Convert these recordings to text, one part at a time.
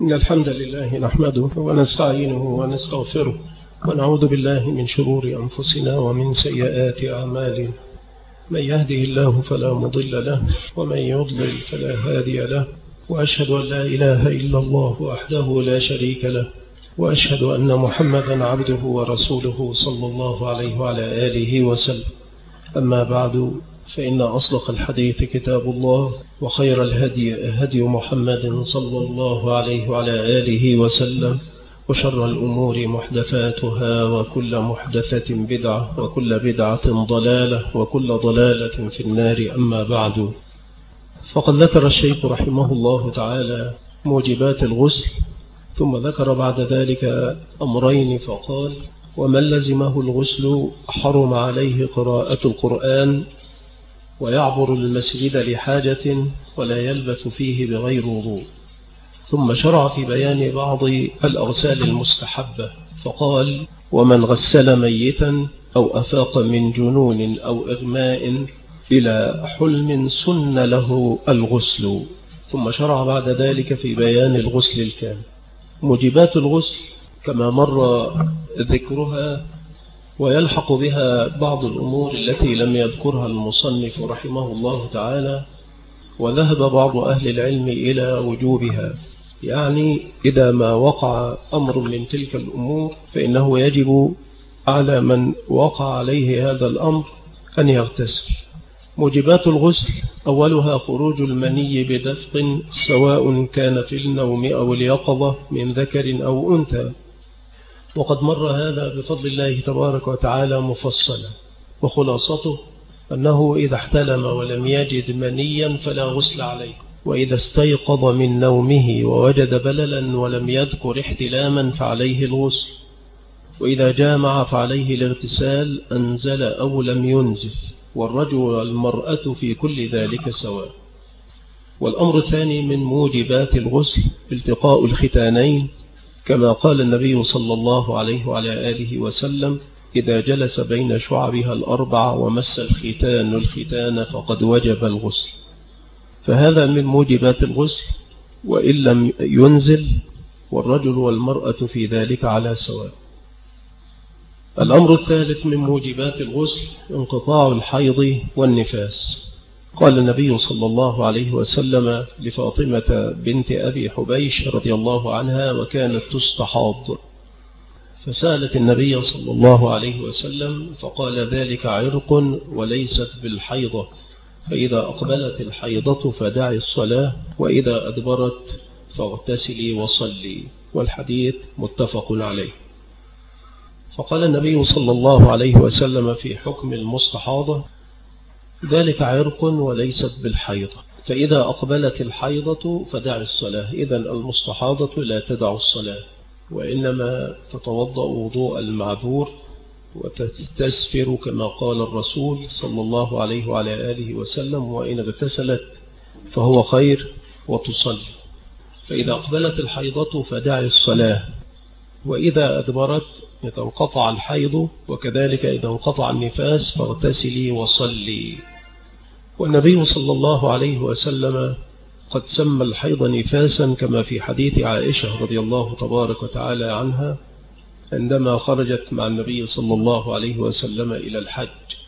إن الحمد لله نحمده ونستعينه ونستغفره ونعوذ بالله من شرور أنفسنا ومن سيئات أعمالنا. من يهده الله فلا مضل له ومن يضلل فلا هادي له، وأشهد أن لا إله إلا الله وحده لا شريك له، وأشهد أن محمدا عبده ورسوله صلى الله عليه وعلى آله وسلم. أما بعد، فإن أصدق الحديث كتاب الله، وخير الهدي هدي محمد صلى الله عليه وعلى آله وسلم، وشر الأمور محدثاتها، وكل محدثة بدعة، وكل بدعة ضلالة، وكل ضلالة في النار. أما بعد، فقد ذكر الشيخ رحمه الله تعالى موجبات الغسل، ثم ذكر بعد ذلك أمرين فقال: ومن لزمه الغسل حرم عليه قراءة القرآن، ويعبر المسجد لحاجة ولا يلبث فيه بغير وضوء. ثم شرع في بيان بعض الأغسال المستحبة فقال: ومن غسل ميتا أو أفاق من جنون أو إغماء إلى حلم سن له الغسل. ثم شرع بعد ذلك في بيان الغسل الكامل. موجبات الغسل كما مر ذكرها، ويلحق بها بعض الأمور التي لم يذكرها المصنف رحمه الله تعالى، وذهب بعض أهل العلم إلى وجوبها. يعني إذا ما وقع أمر من تلك الأمور فإنه يجب على من وقع عليه هذا الأمر أن يغتسل. موجبات الغسل أولها خروج المني بدفق، سواء كان في النوم أو اليقظة من ذكر أو أنثى، وقد مر هذا بفضل الله تبارك وتعالى مفصلا. وخلاصته أنه إذا احتلم ولم يجد منيا فلا غسل عليه، وإذا استيقظ من نومه ووجد بللا ولم يذكر احتلاما فعليه الغسل، وإذا جامع فعليه الاغتسال أنزل أو لم ينزل، والرجل والمرأة في كل ذلك سواء. والأمر الثاني من موجبات الغسل التقاء الختانين، كما قال النبي صلى الله عليه وعلى آله وسلم: إذا جلس بين شعبها الأربع ومس الختان الختان فقد وجب الغسل. فهذا من موجبات الغسل وإن لم ينزل، والرجل والمرأة في ذلك على سواء. الأمر الثالث من موجبات الغسل انقطاع الحيض والنفاس. قال النبي صلى الله عليه وسلم لفاطمة بنت أبي حبيش رضي الله عنها، وكانت تستحاض، فسألت النبي صلى الله عليه وسلم فقال: ذلك عرق وليست بالحيضة، فإذا أقبلت الحيضة فدعي الصلاة، وإذا أدبرت فاغتسلي وصلي. والحديث متفق عليه. فقال النبي صلى الله عليه وسلم في حكم المستحاضة: ذلك عرق وليست بالحيضة، فإذا أقبلت الحيضة فدع الصلاة. إذن المستحاضة لا تدع الصلاة، وإنما تتوضأ وضوء المعذور وتستسفر كما قال الرسول صلى الله عليه وعلى آله وسلم: وإن اغتسلت فهو خير، وتصلي. فإذا أقبلت الحيضة فدع الصلاة، وإذا أدبرت يتنقطع الحيض، وكذلك إذا انقطع النفاس فاغتسلي وصلي. والنبي صلى الله عليه وسلم قد سمى الحيض نفاسا، كما في حديث عائشة رضي الله تبارك وتعالى عنها عندما خرجت مع النبي صلى الله عليه وسلم إلى الحج،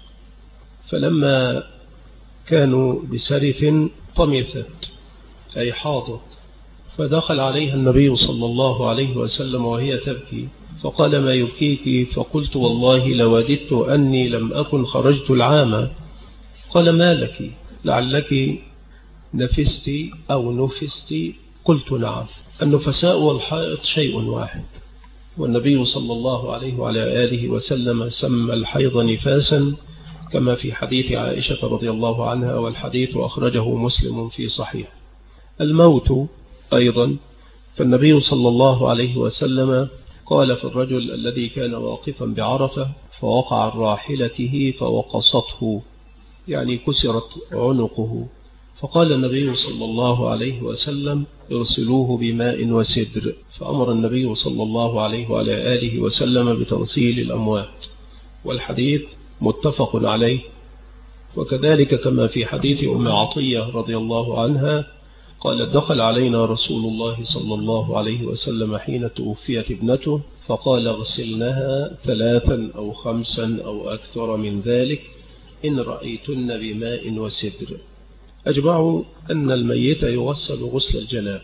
فلما كانوا بسرف طمثت أي حاضت، فدخل عليها النبي صلى الله عليه وسلم وهي تبكي، فقال: ما يبكيك؟ فقلت: والله لوددت أني لم أكن خرجت العام. قال: ما لك؟ لعلك نفست أو نفست؟ قلت: نعم. النفساء والحائط شيء واحد، والنبي صلى الله عليه وعلى آله وسلم سمى الحيض نفاسا، كما في حديث عائشة رضي الله عنها، والحديث أخرجه مسلم في صحيح. الموت أيضا، فالنبي صلى الله عليه وسلم قال في الرجل الذي كان واقفا بعرفة فوقع عن راحلته فوقصته، يعني كسرت عنقه، فقال النبي صلى الله عليه وسلم: اغسلوه بماء وسدر. فأمر النبي صلى الله عليه وعلى آله وسلم بتغسيل الأموات، والحديث متفق عليه. وكذلك كما في حديث أم عطية رضي الله عنها قال: دخل علينا رسول الله صلى الله عليه وسلم حين توفيت ابنته، فقال: اغسلنها 3 أو 5 أو أكثر من ذلك إن رأيتن بماء وسدر. أجمعوا أن الميت يغسل غسل الجنابة.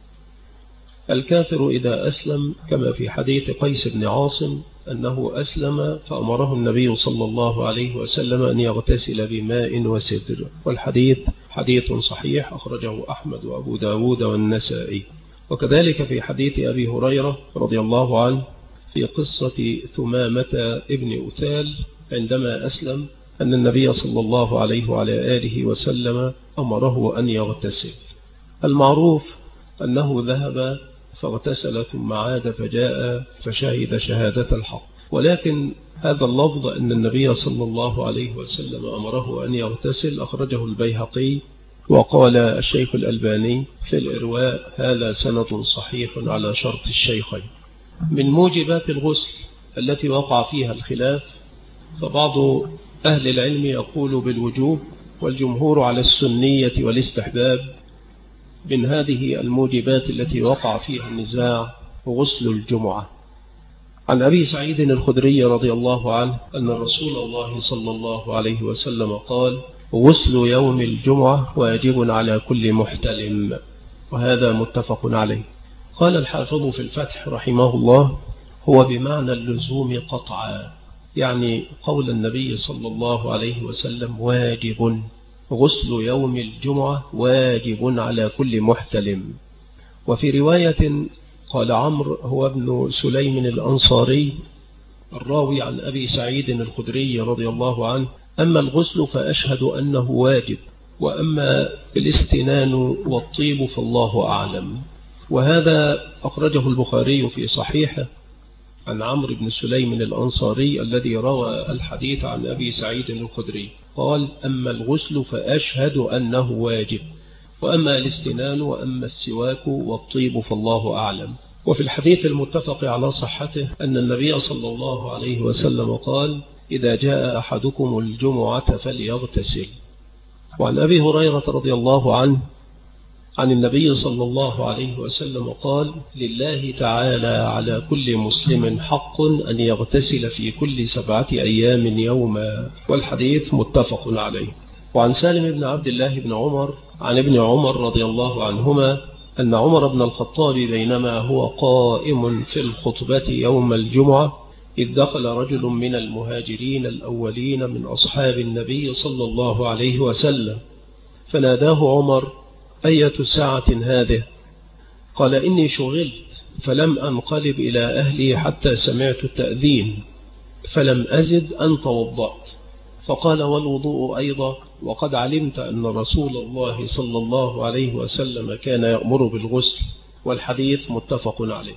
الكافر إذا أسلم، كما في حديث قيس بن عاصم أنه أسلم فأمره النبي صلى الله عليه وسلم أن يغتسل بماء وسدر، والحديث حديث صحيح أخرجه أحمد وأبو داود والنسائي. وكذلك في حديث أبي هريرة رضي الله عنه في قصة ثمامة ابن أثال عندما أسلم أن النبي صلى الله عليه وعلى آله وسلم أمره أن يغتسل. المعروف أنه ذهب فاغتسل ثم عاد فجاء فشهد شهادة الحق، ولكن هذا اللفظ أن النبي صلى الله عليه وسلم أمره أن يغتسل أخرجه البيهقي، وقال الشيخ الألباني في الإرواء: هذا سند صحيح على شرط الشيخين. من موجبات الغسل التي وقع فيها الخلاف، فبعض أهل العلم يقول بالوجوب، والجمهور على السنية والاستحباب. من هذه الموجبات التي وقع فيها النزاع غسل الجمعة. عن أبي سعيد الخدري رضي الله عنه أن رسول الله صلى الله عليه وسلم قال: غسل يوم الجمعة واجب على كل محتلم، وهذا متفق عليه. قال الحافظ في الفتح رحمه الله: هو بمعنى اللزوم قطعا، يعني قول النبي صلى الله عليه وسلم واجب، غسل يوم الجمعة واجب على كل محتلم. وفي رواية قال عمرو هو ابن سليم الأنصاري الراوي عن أبي سعيد الخدري رضي الله عنه: أما الغسل فأشهد أنه واجب، وأما الاستنان والطيب فالله أعلم. وهذا أخرجه البخاري في صحيحه عن عمرو بن سليم الأنصاري الذي روى الحديث عن أبي سعيد الخدري، قال: أما الغسل فأشهد أنه واجب، وأما الاستنان وأما السواك والطيب فالله أعلم. وفي الحديث المتفق على صحته أن النبي صلى الله عليه وسلم قال: إذا جاء أحدكم الجمعة فليغتسل. وعن أبي هريرة رضي الله عنه عن النبي صلى الله عليه وسلم قال: لله تعالى على كل مسلم حق أن يغتسل في كل 7 أيام يوما، والحديث متفق عليه. وعن سالم بن عبد الله بن عمر عن ابن عمر رضي الله عنهما أن عمر بن الخطاب بينما هو قائم في الخطبة يوم الجمعة إذ دخل رجل من المهاجرين الأولين من أصحاب النبي صلى الله عليه وسلم، فناداه عمر: أية ساعة هذه؟ قال: إني شغلت فلم أنقلب إلى أهلي حتى سمعت التأذين فلم أزد أن توضأت. فقال: والوضوء أيضا؟ وقد علمت أن رسول الله صلى الله عليه وسلم كان يأمر بالغسل. والحديث متفق عليه.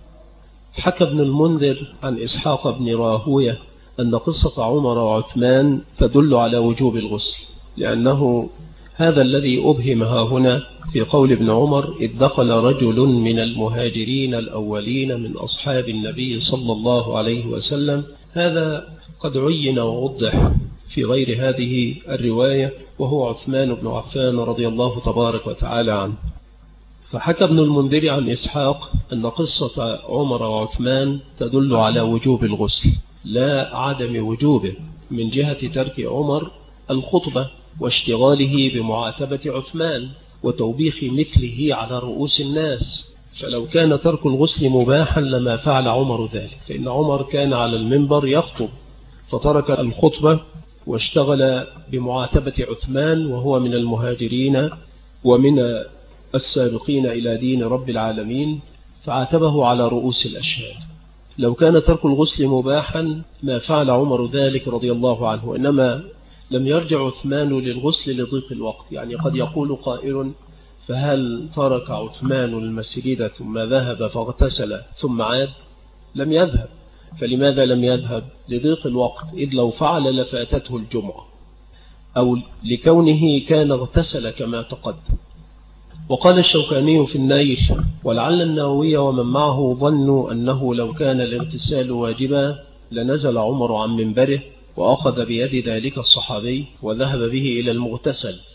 حكى ابن المنذر عن إسحاق بن راهوية أن قصة عمر وعثمان تدل على وجوب الغسل، لأنه هذا الذي أبهمها هنا في قول ابن عمر: إذ دخل رجل من المهاجرين الأولين من أصحاب النبي صلى الله عليه وسلم. هذا قد عين ووضح في غير هذه الرواية، وهو عثمان بن عفان رضي الله تبارك وتعالى عنه. فحكى ابن المنذر عن إسحاق أن قصة عمر وعثمان تدل على وجوب الغسل لا عدم وجوبه، من جهة ترك عمر الخطبة واشتغاله بمعاتبة عثمان وتوبيخ مثله على رؤوس الناس. فلو كان ترك الغسل مباحا لما فعل عمر ذلك، فإن عمر كان على المنبر يخطب فترك الخطبة واشتغل بمعاتبة عثمان وهو من المهاجرين ومن السابقين إلى دين رب العالمين، فعاتبه على رؤوس الأشهاد. لو كان ترك الغسل مباحا ما فعل عمر ذلك رضي الله عنه، إنما لم يرجع عثمان للغسل لضيق الوقت. يعني قد يقول قائل: فهل ترك عثمان المسجد ثم ذهب فاغتسل ثم عاد؟ لم يذهب. فلماذا لم يذهب؟ لضيق الوقت، إذ لو فعل لفاتته الجمعة، أو لكونه كان اغتسل كما تقدم. وقال الشوكاني في النيل: ولعل النووي ومن معه ظنوا أنه لو كان الاغتسال واجبا لنزل عمر عن منبره وأخذ بيد ذلك الصحابي وذهب به إلى المغتسل،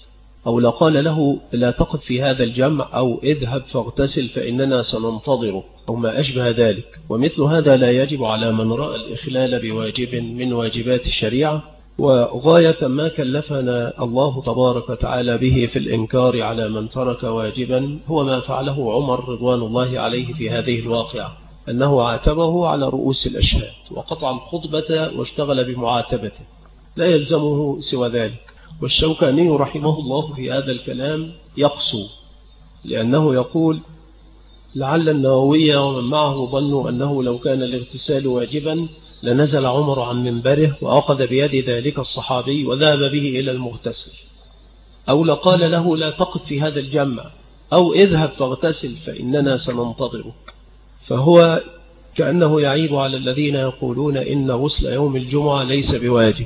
أو لقال له لا تقف في هذا الجمع، أو اذهب فاغتسل فإننا سننتظر، أو ما أشبه ذلك. ومثل هذا لا يجب على من رأى الإخلال بواجب من واجبات الشريعة. وغاية ما كلفنا الله تبارك وتعالى به في الإنكار على من ترك واجبا هو ما فعله عمر رضوان الله عليه في هذه الواقعة، أنه عاتبه على رؤوس الأشهاد وقطع الخطبة واشتغل بمعاتبته، لا يلزمه سوى ذلك. والشوكاني رحمه الله في هذا الكلام يقسو، لأنه يقول لعل النووي ومن معه ظنوا أنه لو كان الاغتسال واجبا لنزل عمر عن منبره وأخذ بيد ذلك الصحابي وذهب به إلى المغتسل، أو لقال له لا تقف في هذا الجمع، أو اذهب فاغتسل فإننا سننتظرك. فهو كأنه يعيب على الذين يقولون إن غسل يوم الجمعة ليس بواجب.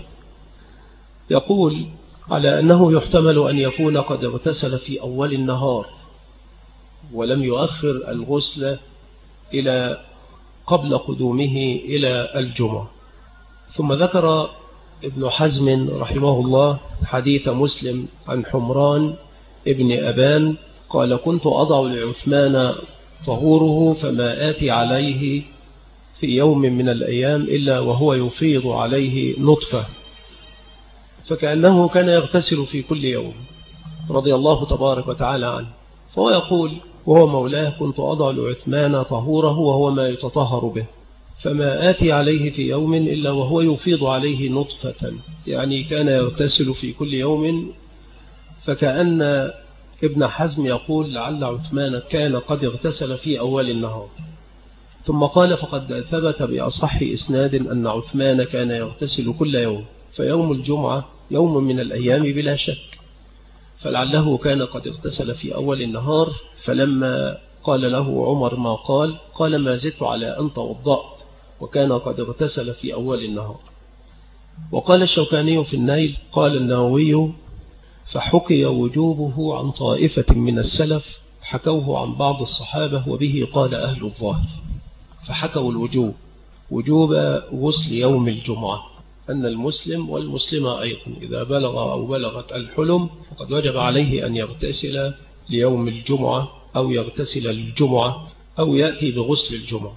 يقول على أنه يحتمل أن يكون قد اغتسل في أول النهار ولم يؤخر الغسل إلى قبل قدومه إلى الجمعة. ثم ذكر ابن حزم رحمه الله حديث مسلم عن حمران ابن أبان قال كنت أضع لعثمان طهوره فما آتي عليه في يوم من الأيام إلا وهو يفيض عليه نطفة، فكأنه كان يغتسل في كل يوم رضي الله تبارك وتعالى عنه. فهو يقول وهو مولاه كنت أضع لعثمان طهوره وهو ما يتطهر به، فما آتي عليه في يوم إلا وهو يفيض عليه نطفة، يعني كان يغتسل في كل يوم. فكأن ابن حزم يقول لعل عثمان كان قد اغتسل في أول النهار. ثم قال فقد ثبت بأصح إسناد أن عثمان كان يغتسل كل يوم، فيوم الجمعة يوم من الأيام بلا شك، فلعله كان قد اغتسل في أول النهار. فلما قال له عمر ما قال ما زدت على أن توضأت، وكان قد اغتسل في أول النهار. وقال الشوكاني في النيل قال النووي فحكي وجوبه عن طائفة من السلف حكوه عن بعض الصحابة وبه قال أهل الظاهر. فحكوا الوجوب وجوب غسل يوم الجمعة، أن المسلم والمسلمة أيضا إذا بلغ أو بلغت الحلم فقد وجب عليه أن يغتسل ليوم الجمعة أو يغتسل للجمعة أو يأتي بغسل الجمعة.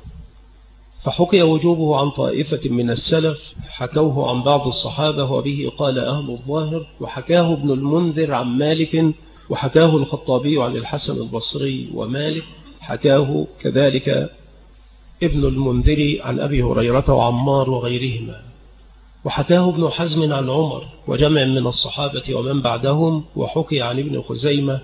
فحكي وجوبه عن طائفة من السلف حكوه عن بعض الصحابة وبه قال أهل الظاهر. وحكاه ابن المنذر عن مالك، وحكاه الخطابي عن الحسن البصري ومالك، حكاه كذلك ابن المنذر عن أبي هريرة وعمار وغيرهما، وحكاه ابن حزم عن عمر وجمع من الصحابة ومن بعدهم، وحكي عن ابن خزيمة،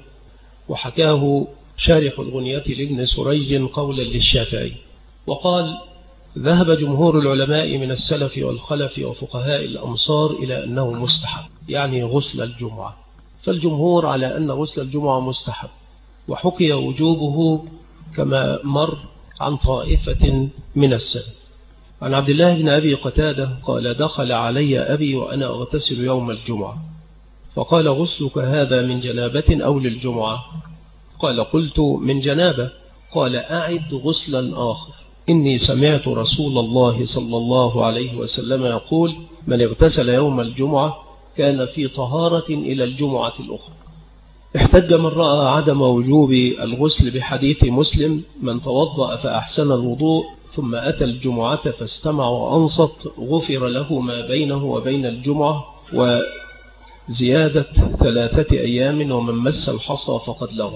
وحكاه شارح الغنية لابن سريج قولا للشافعي. وقال ذهب جمهور العلماء من السلف والخلف وفقهاء الأمصار إلى أنه مستحب، يعني غسل الجمعة، فالجمهور على أن غسل الجمعة مستحب. وحكي وجوبه كما مر عن طائفة من السلف. عن عبد الله بن أبي قتادة قال دخل علي أبي وأنا أغتسل يوم الجمعة فقال غسلك هذا من جنابة أو للجمعة؟ قال قلت من جنابة. قال أعد غسلا آخر، إني سمعت رسول الله صلى الله عليه وسلم يقول من اغتسل يوم الجمعة كان في طهارة إلى الجمعة الأخرى. احتج من رأى عدم وجوب الغسل بحديث مسلم من توضأ فأحسن الوضوء ثم أتى الجمعة فاستمع وأنصت غفر له ما بينه وبين الجمعة وزيادة 3 أيام، ومن مس الحصى فقد لغى.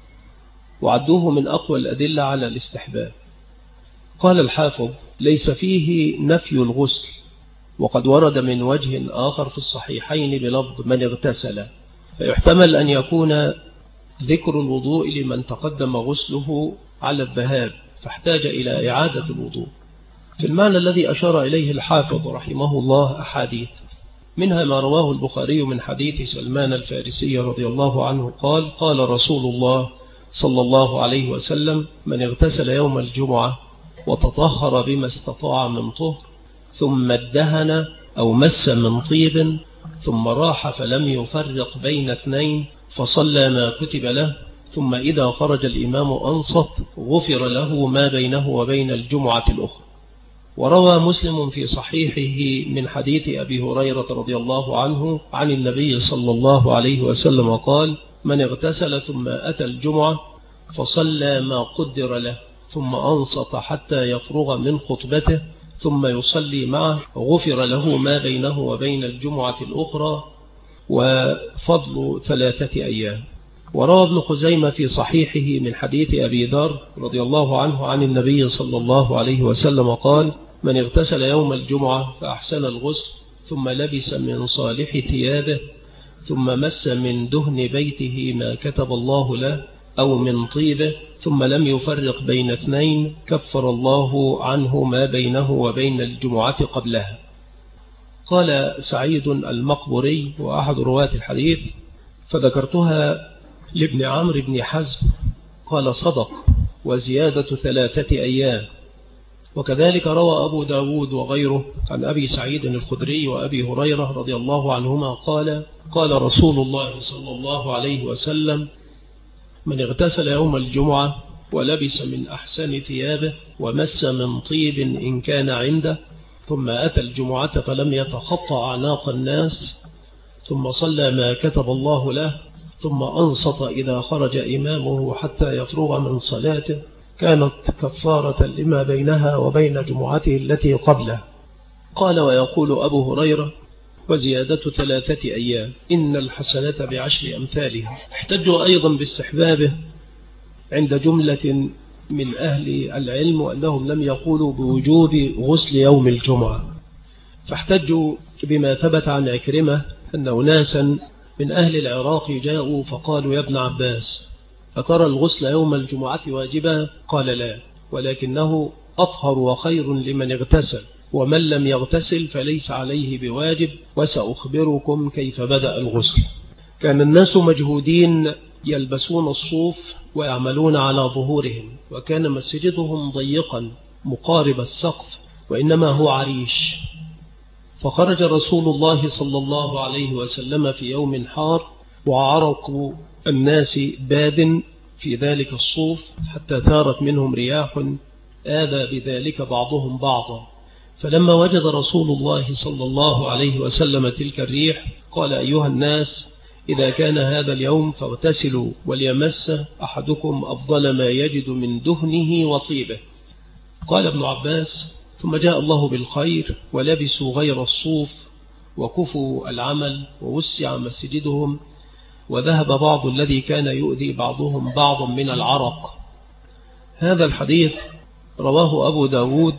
وعدوه من أقوى الأدلة على الاستحباب. قال الحافظ ليس فيه نفي الغسل، وقد ورد من وجه آخر في الصحيحين بلفظ من اغتسل، فيحتمل أن يكون ذكر الوضوء لمن تقدم غسله على الذهاب فاحتاج إلى إعادة الوضوء. في المعنى الذي أشار إليه الحافظ رحمه الله أحاديث، منها ما رواه البخاري من حديث سلمان الفارسي رضي الله عنه قال قال رسول الله صلى الله عليه وسلم من اغتسل يوم الجمعة وتطهر بما استطاع من طهر ثم ادهن أو مس من طيب ثم راح فلم يفرق بين 2 فصلى ما كتب له ثم إذا خرج الإمام أنصت غفر له ما بينه وبين الجمعة الأخرى. وروى مسلم في صحيحه من حديث أبي هريرة رضي الله عنه عن النبي صلى الله عليه وسلم قال: من اغتسل ثم أتى الجمعة فصلى ما قدر له ثم أنصت حتى يفرغ من خطبته ثم يصلي معه غفر له ما بينه وبين الجمعة الأخرى وفضل 3 أيام. وروى ابن خزيمة في صحيحه من حديث أبي ذر رضي الله عنه عن النبي صلى الله عليه وسلم قال: من اغتسل يوم الجمعة فأحسن الغسل ثم لبس من صالح ثيابه ثم مس من دهن بيته ما كتب الله له أو من طيبه ثم لم يفرق بين 2 كفر الله عنه ما بينه وبين الجمعة قبلها. قال سعيد المقبري وأحد رواة الحديث: فذكرتها لابن عمرو بن حزم قال صدق، وزيادة 3 أيام. وكذلك روى أبو داود وغيره عن أبي سعيد الخدري وأبي هريرة رضي الله عنهما قال: قال رسول الله صلى الله عليه وسلم: من اغتسل يوم الجمعة ولبس من أحسن ثيابه ومس من طيب إن كان عنده ثم أتى الجمعة فلم يتخطى أعناق الناس ثم صلى ما كتب الله له ثم أنصت إذا خرج إمامه حتى يفرغ من صلاته كانت كفارة لما بينها وبين جمعته التي قبله. قال: ويقول أبو هريرة: وزيادة 3 أيام إن الحسنة ب10 أمثالها. احتجوا أيضا باستحبابه عند جملة من أهل العلم وأنهم لم يقولوا بوجوب غسل يوم الجمعة، فاحتجوا بما ثبت عن عكرمة أن أناسا من أهل العراق جاءوا فقالوا: يا ابن عباس، أترى الغسل يوم الجمعة واجبا؟ قال: لا، ولكنه أطهر وخير لمن اغتسل، ومن لم يغتسل فليس عليه بواجب، وسأخبركم كيف بدأ الغسل. كان الناس مجهودين يلبسون الصوف ويعملون على ظهورهم، وكان مسجدهم ضيقا مقارب السقف وإنما هو عريش. فخرج رسول الله صلى الله عليه وسلم في يوم حار وعرق الناس باد في ذلك الصوف حتى ثارت منهم رياح آذى بذلك بعضهم بعضا. فلما وجد رسول الله صلى الله عليه وسلم تلك الريح قال: أيها الناس، إذا كان هذا اليوم فاغتسلوا وليمس أحدكم أفضل ما يجد من دهنه وطيبه. قال ابن عباس: ثم جاء الله بالخير ولبسوا غير الصوف وكفوا العمل ووسع مسجدهم، وذهب بعض الذي كان يؤذي بعضهم بعضا من العرق. هذا الحديث رواه أبو داود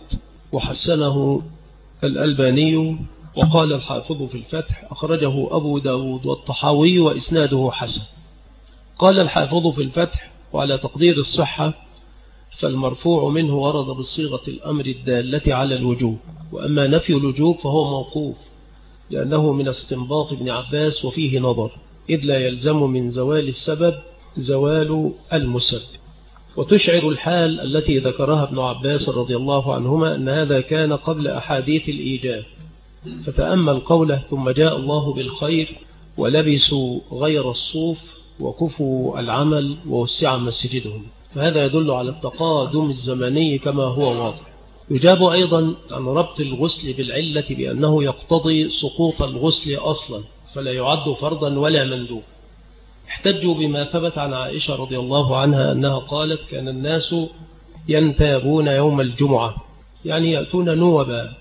وحسنه الألباني، وقال الحافظ في الفتح: أخرجه أبو داود والطحاوي وإسناده حسن. قال الحافظ في الفتح: وعلى تقدير الصحة فالمرفوع منه ورد بصيغة الأمر الدالة على الوجوب، وأما نفي الوجوب فهو موقوف لأنه من استنباط ابن عباس وفيه نظر، إذ لا يلزم من زوال السبب زوال المسبب. وتشعر الحال التي ذكرها ابن عباس رضي الله عنهما أن هذا كان قبل أحاديث الإيجاب. فتأمل قوله: ثم جاء الله بالخير ولبسوا غير الصوف وكفوا العمل ووسع مسجدهم، فهذا يدل على التقادم الزمني كما هو واضح. يجاب أيضا عن ربط الغسل بالعلة بأنه يقتضي سقوط الغسل أصلا فلا يعد فرضا ولا مندوب. احتجوا بما ثبت عن عائشة رضي الله عنها أنها قالت: كان الناس ينتابون يوم الجمعة، يعني يأتون نوبا،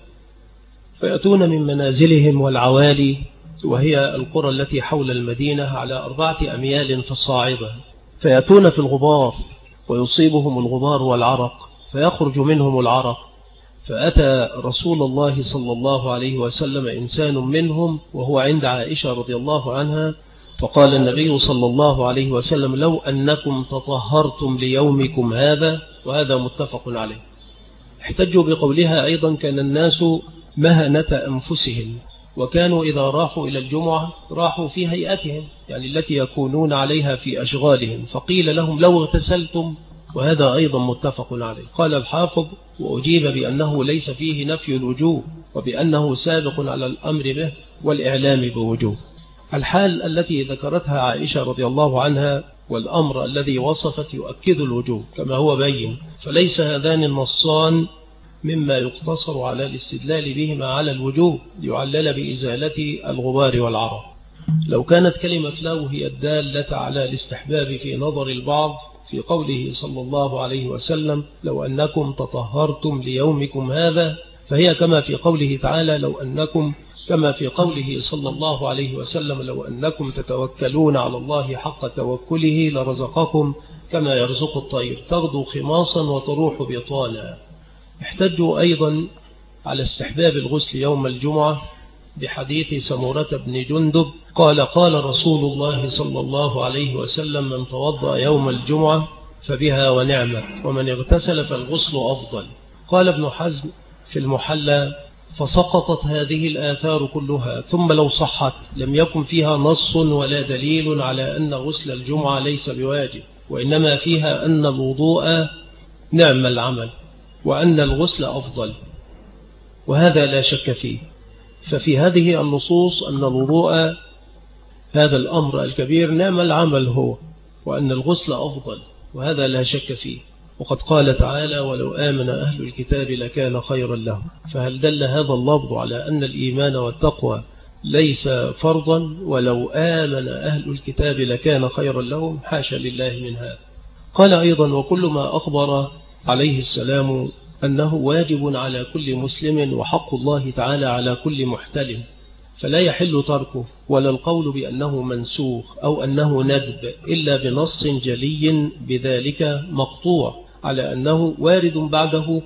فيأتون من منازلهم والعوالي، وهي القرى التي حول المدينة على 4 أميال فصاعدة، فيأتون في الغبار ويصيبهم الغبار والعرق فيخرج منهم العرق. فأتى رسول الله صلى الله عليه وسلم إنسان منهم وهو عند عائشة رضي الله عنها، فقال النبي صلى الله عليه وسلم: لو أنكم تطهرتم ليومكم هذا، وهذا متفق عليه. احتجوا بقولها أيضا: كان الناس مهنة أنفسهم، وكانوا إذا راحوا إلى الجمعة راحوا في هيئتهم، يعني التي يكونون عليها في أشغالهم، فقيل لهم: لو اغتسلتم، وهذا أيضا متفق عليه. قال الحافظ: وأجيب بأنه ليس فيه نفي الوجوب، وبأنه سابق على الأمر به والإعلام بوجوب. الحال التي ذكرتها عائشة رضي الله عنها والأمر الذي وصفت يؤكد الوجوب كما هو بين، فليس هذان النصان مما يقتصر على الاستدلال بهما على الوجوب يعلل بإزالة الغبار والعرق. لو كانت كلمة لو هي الدالة على الاستحباب في نظر البعض في قوله صلى الله عليه وسلم لو أنكم تطهرتم ليومكم هذا، فهي كما في قوله تعالى كما في قوله صلى الله عليه وسلم لو أنكم تتوكلون على الله حق توكله لرزقكم كما يرزق الطير تغدو خماصا وتروح بطانا. احتجوا أيضا على استحباب الغسل يوم الجمعة بحديث سمورة بن جندب قال رسول الله صلى الله عليه وسلم من توضأ يوم الجمعة فبها ونعمت ومن اغتسل فالغسل أفضل. قال ابن حزم في المحلى فسقطت هذه الآثار كلها، ثم لو صحت لم يكن فيها نص ولا دليل على أن غسل الجمعة ليس بواجب، وإنما فيها أن الوضوء نعم العمل وأن الغسل أفضل، وهذا لا شك فيه. ففي هذه النصوص أن الوضوء هذا الأمر الكبير نعم العمل هو، وأن الغسل أفضل، وهذا لا شك فيه. وقد قال تعالى ولو آمن أهل الكتاب لكان خيرا لهم. فهل دل هذا اللفظ على أن الإيمان والتقوى ليس فرضا ولو آمن أهل الكتاب لكان خيرا لهم؟ حاشا لله من هذا. قال أيضا وكل ما أخبر عليه السلام أنه واجب على كل مسلم وحق الله تعالى على كل محتلم، فلا يحل تركه ولا القول بأنه منسوخ أو أنه ندب إلا بنص جلي بذلك مقطوع على أنه وارد بعده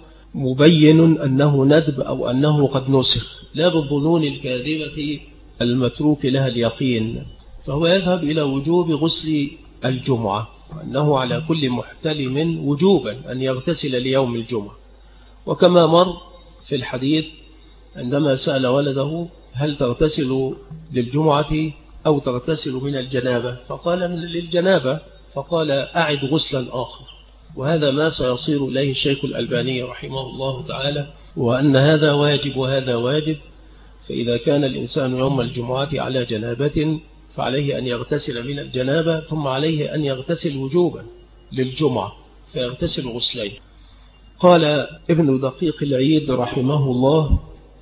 مبين أنه ندب أو أنه قد نسخ، لا بالظنون الكاذبة المتروك لها اليقين. فهو يذهب إلى وجوب غسل الجمعة، وأنه على كل محتلم وجوبا أن يغتسل ليوم الجمعة. وكما مر في الحديث عندما سأل ولده هل تغتسل للجمعة أو تغتسل من الجنابة، فقال من للجنابة، فقال أعد غسلا آخر. وهذا ما سيصير إليه الشيخ الألباني رحمه الله تعالى، وأن هذا واجب وهذا واجب. فإذا كان الإنسان يوم الجمعة على جنابة فعليه أن يغتسل من الجنابة، ثم عليه أن يغتسل وجوبا للجمعة فيغتسل غسلين. قال ابن دقيق العيد رحمه الله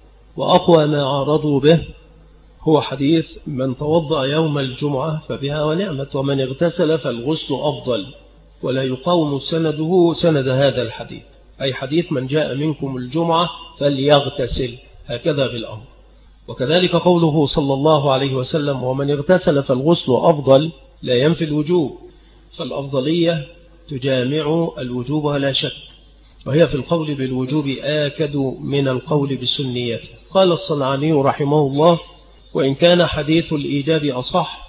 وأقوى ما عارضوا به هو حديث من توضأ يوم الجمعة فبها ونعمت ومن اغتسل فالغسل أفضل، ولا يقاوم سنده سند هذا الحديث، أي حديث من جاء منكم الجمعة فليغتسل، هكذا بالأمر. وكذلك قوله صلى الله عليه وسلم ومن اغتسل فالغسل أفضل لا ينفي الوجوب، فالأفضلية تجامع الوجوب لا شك، وهي في القول بالوجوب آكد من القول بالسنية. قال الصنعاني رحمه الله وإن كان حديث الإيجاب أصح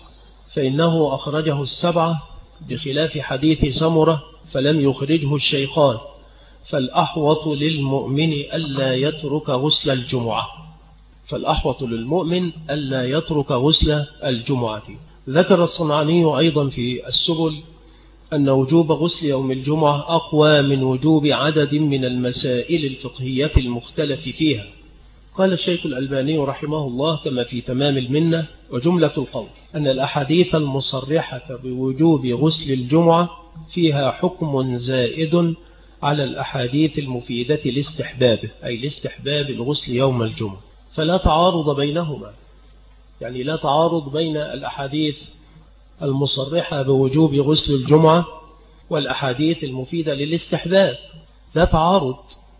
فإنه أخرجه السبعة بخلاف حديث سمرة فلم يخرجه الشيخان، فالأحوط للمؤمن ألا يترك غسل الجمعة، فالأحوط للمؤمن ألا يترك غسل الجمعة. ذكر الصنعاني أيضا في السبل أن وجوب غسل يوم الجمعة أقوى من وجوب عدد من المسائل الفقهية المختلف فيها. قال الشيخ الألباني رحمه الله كما في تمام المنة وجملة القول أن الأحاديث المصرحة بوجوب غسل الجمعة فيها حكم زائد على الأحاديث المفيدة لاستحبابه، أي لاستحباب الغسل يوم الجمعة، فلا تعارض بينهما، يعني لا تعارض بين الأحاديث المصرحة بوجوب غسل الجمعة والأحاديث المفيدة للاستحباب، لا تعارض،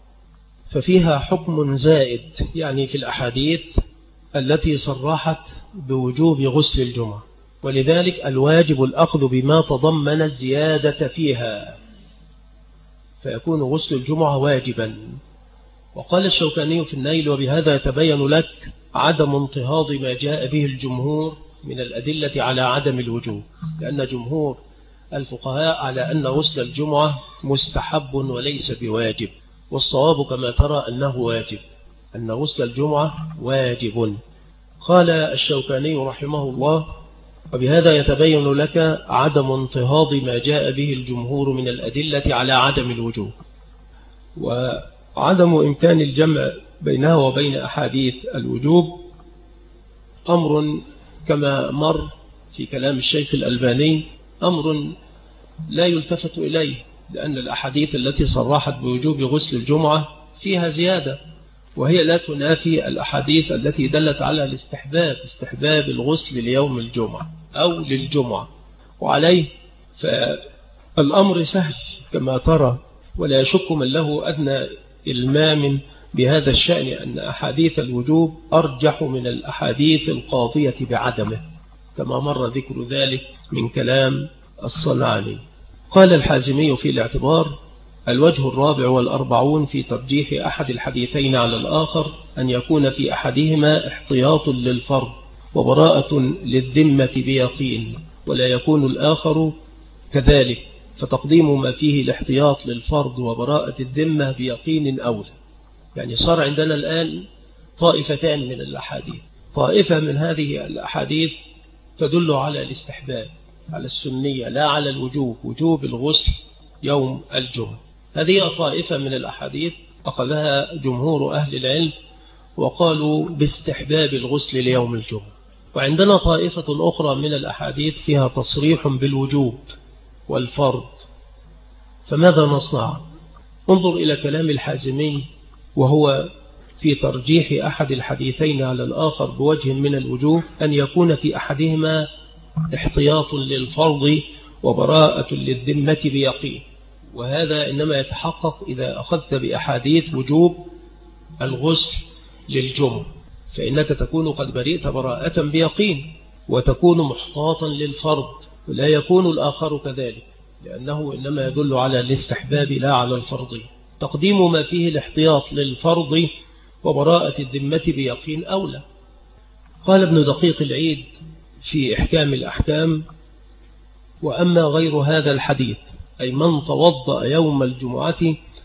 ففيها حكم زائد، يعني في الأحاديث التي صرحت بوجوب غسل الجمعة، ولذلك الواجب الأخذ بما تضمن الزيادة فيها، فيكون غسل الجمعة واجبا. وقال الشوكاني في النيل وبهذا يتبين لك عدم انتهاض ما جاء به الجمهور من الأدلة على عدم الوجوب، لأن جمهور الفقهاء على أن غسل الجمعة مستحب وليس بواجب، والصواب كما ترى أنه واجب، أن غسل الجمعة واجب. قال الشوكاني رحمه الله وبهذا يتبين لك عدم انتهاض ما جاء به الجمهور من الأدلة على عدم الوجوب، وعدم إمكان الجمع بينها وبين أحاديث الوجوب أمر كما مر في كلام الشيخ الألباني أمر لا يلتفت إليه، لأن الأحاديث التي صرحت بوجوب غسل الجمعة فيها زيادة، وهي لا تنافي الأحاديث التي دلت على الاستحباب، استحباب الغسل ليوم الجمعة أو للجمعة. وعليه فالأمر سهل كما ترى، ولا يشك من له أدنى إلمام بهذا الشأن أن أحاديث الوجوب أرجح من الأحاديث القاضية بعدمه، كما مر ذكر ذلك من كلام الصنعاني. قال الحازمي في الاعتبار: الوجه 44 في ترجيح أحد الحديثين على الآخر أن يكون في أحدهما احتياط للفرض وبراءة للذمة بيقين، ولا يكون الآخر كذلك، فتقديم ما فيه الاحتياط للفرض وبراءة الذمة بيقين أولى. يعني صار عندنا الآن طائفتان من الأحاديث، طائفة من هذه الأحاديث تدل على الاستحباب، على السنية، لا على الوجوب، وجوب الغسل يوم الجمعة. هذه طائفة من الأحاديث أخذها جمهور أهل العلم وقالوا باستحباب الغسل ليوم الجمعة. وعندنا طائفة أخرى من الأحاديث فيها تصريح بالوجوب والفرض، فماذا نصنع؟ انظر إلى كلام الحازمي، وهو في ترجيح أحد الحديثين على الآخر بوجه من الوجوه أن يكون في أحدهما احتياط للفرض وبراءة للذمة بيقين، وهذا إنما يتحقق إذا أخذت بأحاديث وجوب الغسل للجمعة، فإنك تكون قد برئت براءة بيقين وتكون محتاطا للفرض، ولا يكون الآخر كذلك، لأنه إنما يدل على الاستحباب لا على الفرض. تقديم ما فيه الاحتياط للفرض وبراءة الذمة بيقين أولى. قال ابن دقيق العيد في إحكام الأحكام: وأما غير هذا الحديث، أي من توضأ يوم الجمعة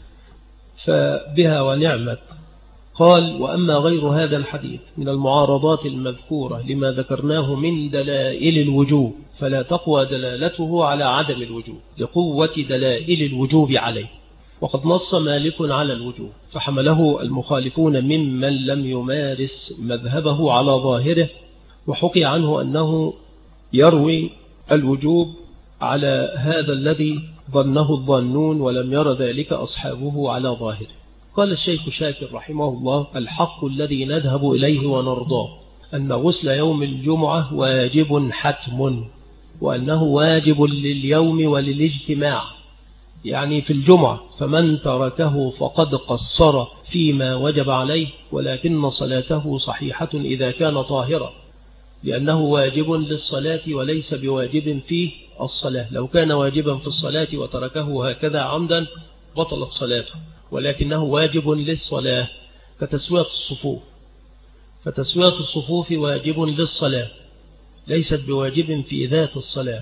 فبها ونعمت. قال: وأما غير هذا الحديث من المعارضات المذكورة لما ذكرناه من دلائل الوجوب فلا تقوى دلالته على عدم الوجوب لقوة دلائل الوجوب عليه. وقد نص مالك على الوجوب فحمله المخالفون ممن لم يمارس مذهبه على ظاهره، وحكي عنه أنه يروي الوجوب على هذا الذي ظنه الظنون ولم ير ذلك أصحابه على ظاهره. قال الشيخ شاكر رحمه الله: الحق الذي نذهب إليه ونرضاه أن غسل يوم الجمعة واجب حتم، وأنه واجب لليوم وللاجتماع، يعني في الجمعة، فمن تركه فقد قصر فيما وجب عليه، ولكن صلاته صحيحة إذا كان طاهرا، لأنه واجب للصلاة وليس بواجب فيه الصلاة. لو كان واجبا في الصلاة وتركه هكذا عمدا بطلت صلاته، ولكنه واجب للصلاة كتسوية الصفوف، فتسوية الصفوف واجب للصلاة ليست بواجب في ذات الصلاة،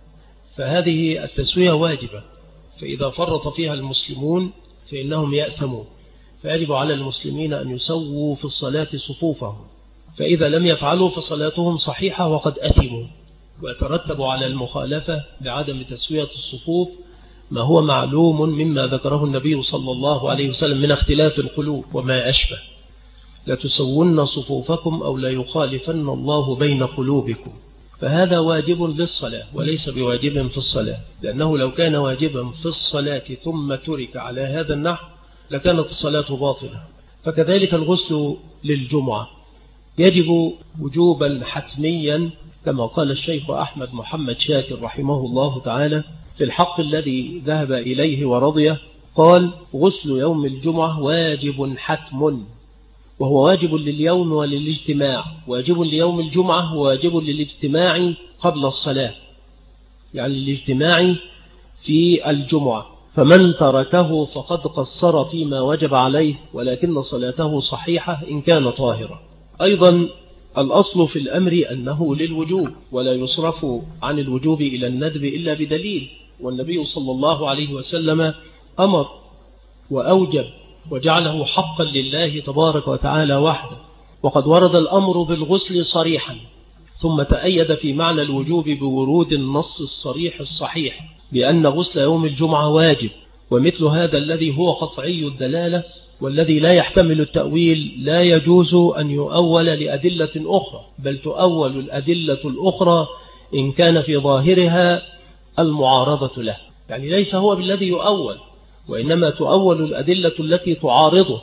فهذه التسوية واجبة، فإذا فرط فيها المسلمون فإنهم يأثمون، فيجب على المسلمين أن يسووا في الصلاة صفوفهم، فإذا لم يفعلوا فصلاتهم صحيحة وقد أثموا. ويترتب على المخالفة بعدم تسوية الصفوف ما هو معلوم مما ذكره النبي صلى الله عليه وسلم من اختلاف القلوب وما أشبه: لتسون صفوفكم أو لا يخالفن الله بين قلوبكم. فهذا واجب للصلاة وليس بواجب في الصلاة، لأنه لو كان واجبا في الصلاة ثم ترك على هذا النحو لكانت الصلاة باطلة. فكذلك الغسل للجمعة يجب وجوبا حتميا، كما قال الشيخ أحمد محمد شاكر رحمه الله تعالى في الحق الذي ذهب إليه ورضيه. قال: غسل يوم الجمعة واجب حتم، وهو واجب لليوم وللاجتماع، واجب ليوم الجمعة وواجب للاجتماع قبل الصلاة، يعني الاجتماع في الجمعة، فمن تركه فقد قصر فيما وجب عليه، ولكن صلاته صحيحة إن كان طاهرا. أيضا الأصل في الأمر أنه للوجوب، ولا يصرف عن الوجوب إلى الندب إلا بدليل، والنبي صلى الله عليه وسلم أمر وأوجب وجعله حقا لله تبارك وتعالى وحده، وقد ورد الأمر بالغسل صريحا، ثم تأيد في معنى الوجوب بورود النص الصريح الصحيح بأن غسل يوم الجمعة واجب. ومثل هذا الذي هو قطعي الدلالة والذي لا يحتمل التأويل لا يجوز أن يؤول لأدلة أخرى، بل تؤول الأدلة الأخرى إن كان في ظاهرها المعارضة له، يعني ليس هو بالذي يؤول، وإنما تؤول الأدلة التي تعارضه.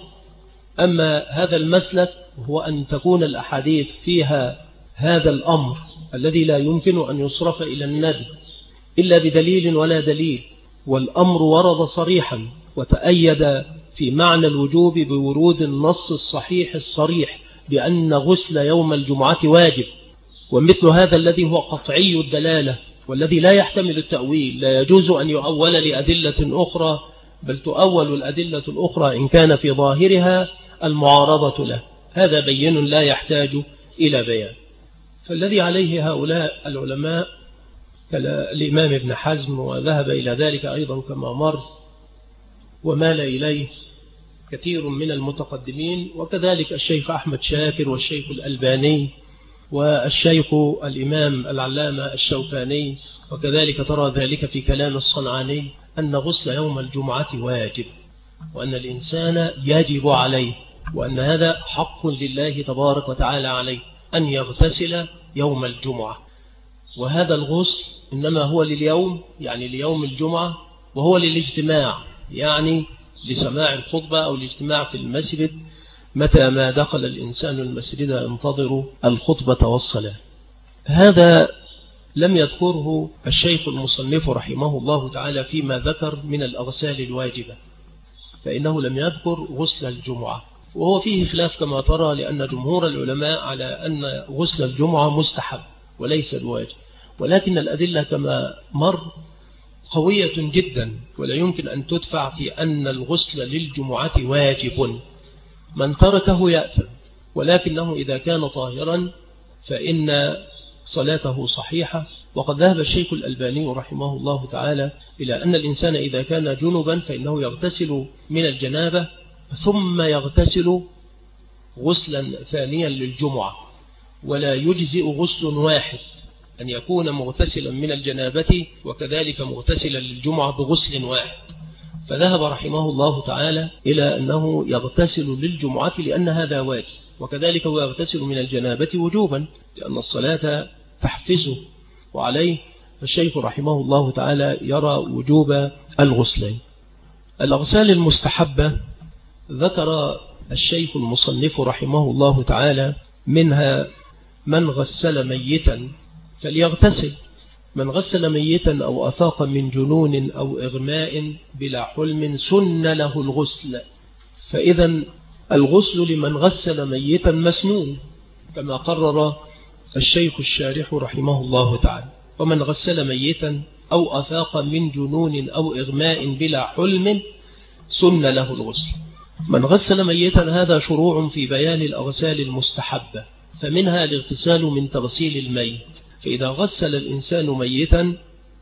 أما هذا المسلك هو أن تكون الأحاديث فيها هذا الأمر الذي لا يمكن أن يصرف إلى الندب إلا بدليل ولا دليل، والأمر ورد صريحا وتأيد في معنى الوجوب بورود النص الصحيح الصريح بأن غسل يوم الجمعة واجب. ومثل هذا الذي هو قطعي الدلالة والذي لا يحتمل التأويل لا يجوز أن يؤول لأدلة أخرى، بل تؤول الأدلة الأخرى إن كان في ظاهرها المعارضة له. هذا بين لا يحتاج إلى بيان. فالذي عليه هؤلاء العلماء كالإمام ابن حزم، وذهب إلى ذلك أيضا كما مر ومال إليه كثير من المتقدمين، وكذلك الشيخ أحمد شاكر والشيخ الألباني والشيخ الإمام العلامة الشوكاني، وكذلك ترى ذلك في كلام الصنعاني، أن غسل يوم الجمعة واجب، وأن الإنسان يجب عليه، وأن هذا حق لله تبارك وتعالى عليه أن يغتسل يوم الجمعة. وهذا الغسل إنما هو لليوم، يعني ليوم الجمعة، وهو للاجتماع، يعني لسماع الخطبة أو الاجتماع في المسجد متى ما دخل الإنسان المسجد ينتظر الخطبة والصلاة. هذا لم يذكره الشيخ المصنف رحمه الله تعالى فيما ذكر من الأغسال الواجبة، فإنه لم يذكر غسل الجمعة، وهو فيه خلاف كما ترى، لأن جمهور العلماء على أن غسل الجمعة مستحب وليس الواجب، ولكن الأدلة كما مر قوية جدا ولا يمكن أن تدفع في أن الغسل للجمعة واجب. من تركه يأثم، ولكنه إذا كان طاهرا فإن صلاته صحيحة. وقد ذهب الشيخ الألباني رحمه الله تعالى إلى أن الإنسان إذا كان جنبا فإنه يغتسل من الجنابة ثم يغتسل غسلا ثانيا للجمعة، ولا يجزئ غسل واحد، أن يكون مغتسلا من الجنابة وكذلك مغتسلا للجمعة بغسل واحد. فذهب رحمه الله تعالى إلى أنه يغتسل للجمعة لأن هذا واجب، وكذلك هو يغتسل من الجنابة وجوبا لأن الصلاة تحفزه وعليه. فالشيخ رحمه الله تعالى يرى وجوب الغسلين. الأغسال المستحبة ذكر الشيخ المصنف رحمه الله تعالى منها من غسل ميتا فليغتسل. من غسل ميتا أو أفاق من جنون أو إغماء بلا حلم سن له الغسل. فإذا الغسل لمن غسل ميتا مسنون كما قرر الشيخ الشارح رحمه الله تعالى. ومن غسل ميتا أو أفاق من جنون أو إغماء بلا حلم سن له الغسل. من غسل ميتا هذا شروع في بيان الأغسال المستحبة، فمنها الاغتسال من تغسيل الميت. فإذا غسل الإنسان ميتا،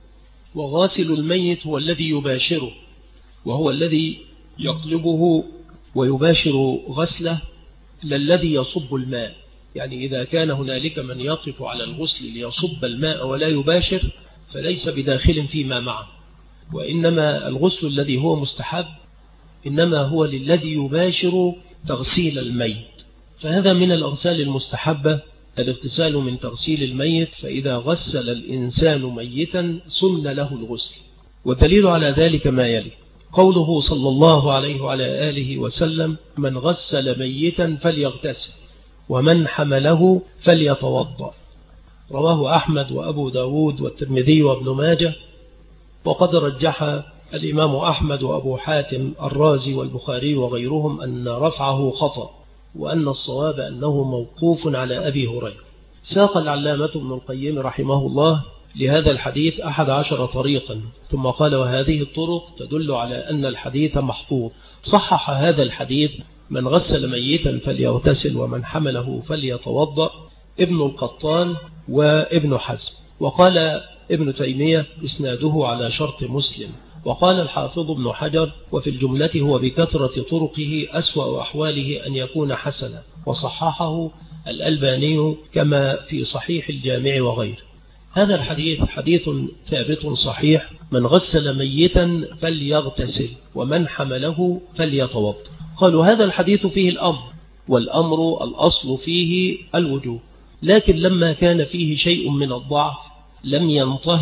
وغاسل الميت هو الذي يباشره وهو الذي يطلبه ويباشر غسله، للذي يصب الماء. يعني إذا كان هنالك من يقف على الغسل ليصب الماء ولا يباشر فليس بداخل فيما معه، وإنما الغسل الذي هو مستحب إنما هو للذي يباشر تغسيل الميت. فهذا من الأغسال المستحبة الاغتسال من تغسيل الميت. فإذا غسل الإنسان ميتا سن له الغسل. والدليل على ذلك ما يلي: قوله صلى الله عليه وعلى آله وسلم: من غسل ميتا فليغتسل ومن حمله فليتوضأ. رواه أحمد وأبو داود والترمذي وابن ماجه. وقد رجح الإمام أحمد وأبو حاتم الرازي والبخاري وغيرهم أن رفعه خطأ، وأن الصواب أنه موقوف على أبي هريرة. ساق العلامة ابن القيم رحمه الله لهذا الحديث 11 طريقا، ثم قال: وهذه الطرق تدل على أن الحديث محفوظ. صحح هذا الحديث: من غسل ميتا فليغتسل ومن حمله فليتوضأ، ابن القطان وابن حزم. وقال ابن تيمية: إسناده على شرط مسلم. وقال الحافظ ابن حجر: وفي الجملة هو بكثرة طرقه أسوأ أحواله أن يكون حسنا. وصححه الألباني كما في صحيح الجامع وغيره. هذا الحديث حديث ثابت صحيح: من غسل ميتا فليغتسل ومن حمله فليتوضأ. قالوا هذا الحديث فيه الأمر، والأمر الأصل فيه الوجوب، لكن لما كان فيه شيء من الضعف لم ينتهض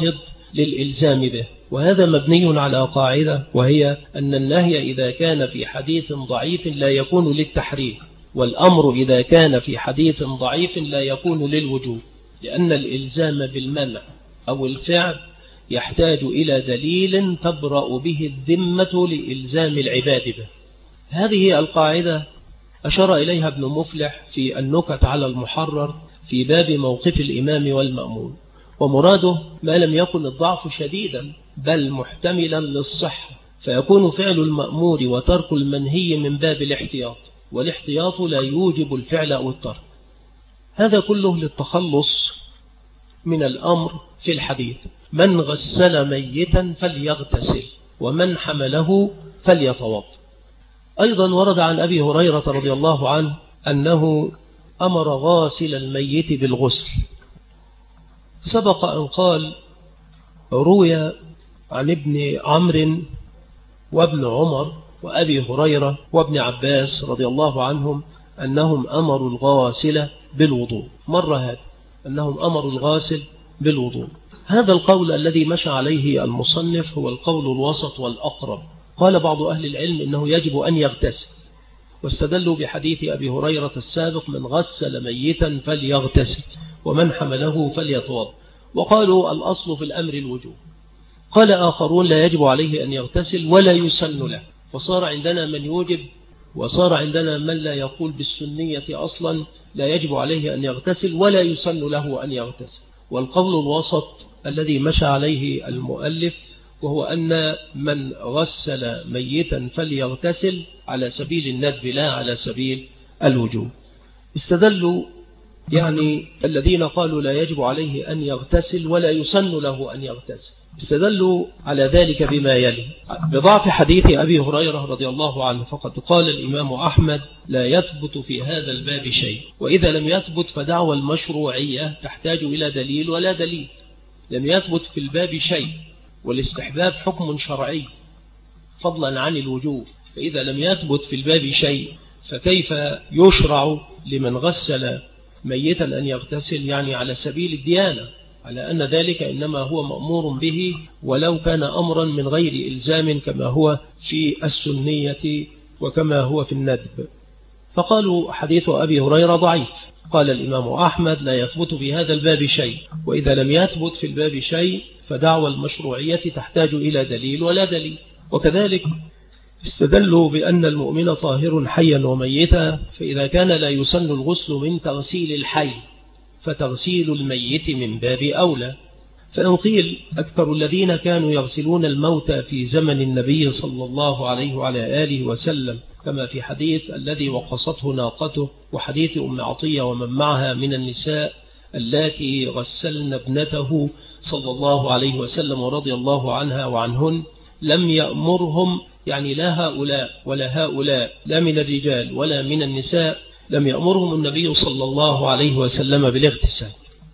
للإلزام به. وهذا مبني على قاعدة، وهي أن النهي إذا كان في حديث ضعيف لا يكون للتحريم، والأمر إذا كان في حديث ضعيف لا يكون للوجوب، لأن الإلزام بالمنع أو الفعل يحتاج إلى دليل تبرأ به الذمة لإلزام العباد به. هذه القاعدة أشار إليها ابن مفلح في النكت على المحرر في باب موقف الإمام والمأمون، ومراده ما لم يكن الضعف شديدا بل محتملا للصحة، فيكون فعل المأمور وترك المنهي من باب الاحتياط، والاحتياط لا يوجب الفعل أو الترك. هذا كله للتخلص من الأمر في الحديث: من غسل ميتا فليغتسل ومن حمله فليتوضأ. أيضا ورد عن أبي هريرة رضي الله عنه أنه أمر غاسل الميت بالغسل. سبق أن قال: روي عن ابن عمرو وابن عمر وأبي هريرة وابن عباس رضي الله عنهم أنهم أمروا الغاسل بالوضوء. مر هذا أنهم أمروا الغاسل بالوضوء. هذا القول الذي مشى عليه المصنف هو القول الوسط والأقرب. قال بعض أهل العلم إنه يجب أن يغتسل، واستدلوا بحديث أبي هريرة السابق: من غسل ميتا فليغتسل ومن حمله فليتوضأ، وقالوا الأصل في الأمر الوجوب. قال آخرون: لا يجب عليه أن يغتسل ولا يسن له، وصار عندنا من يوجب وصار عندنا من لا يقول بالسنية أصلا، لا يجب عليه أن يغتسل ولا يسن له أن يغتسل. والقول الوسط الذي مشى عليه المؤلف وهو أن من غسل ميتا فليغتسل على سبيل الندب لا على سبيل الوجوب. استدلوا يعني الذين قالوا لا يجب عليه أن يغتسل ولا يسن له أن يغتسل، استدلوا على ذلك بما يلي: بضعف حديث أبي هريرة رضي الله عنه، فقد قال الإمام أحمد: لا يثبت في هذا الباب شيء، وإذا لم يثبت فدعوى المشروعية تحتاج إلى دليل ولا دليل. لم يثبت في الباب شيء، والاستحباب حكم شرعي فضلا عن الوجوب، فإذا لم يثبت في الباب شيء فكيف يشرع لمن غسل ميتا أن يغتسل؟ يعني على سبيل الديانة، على أن ذلك إنما هو مأمور به ولو كان أمرا من غير إلزام كما هو في السنية وكما هو في الندب. فقالوا حديث أبي هريرة ضعيف. قال الإمام أحمد: لا يثبت في هذا الباب شيء، وإذا لم يثبت في الباب شيء فدعوى المشروعية تحتاج إلى دليل ولا دليل. وكذلك استدلوا بأن المؤمن طاهر حيا وميتا، فإذا كان لا يسن الغسل من تغسيل الحي فتغسيل الميت من باب أولى. فإن قيل: أكثر الذين كانوا يغسلون الموتى في زمن النبي صلى الله عليه وعلى آله وسلم، كما في حديث الذي وقصته ناقته، وحديث أم عطية ومن معها من النساء اللاتي غسلن ابنته صلى الله عليه وسلم ورضي الله عنها وعنهن، لم يأمرهم، يعني لا هؤلاء ولا هؤلاء، لا من الرجال ولا من النساء، لم يأمرهم النبي صلى الله عليه وسلم بالاغتسال.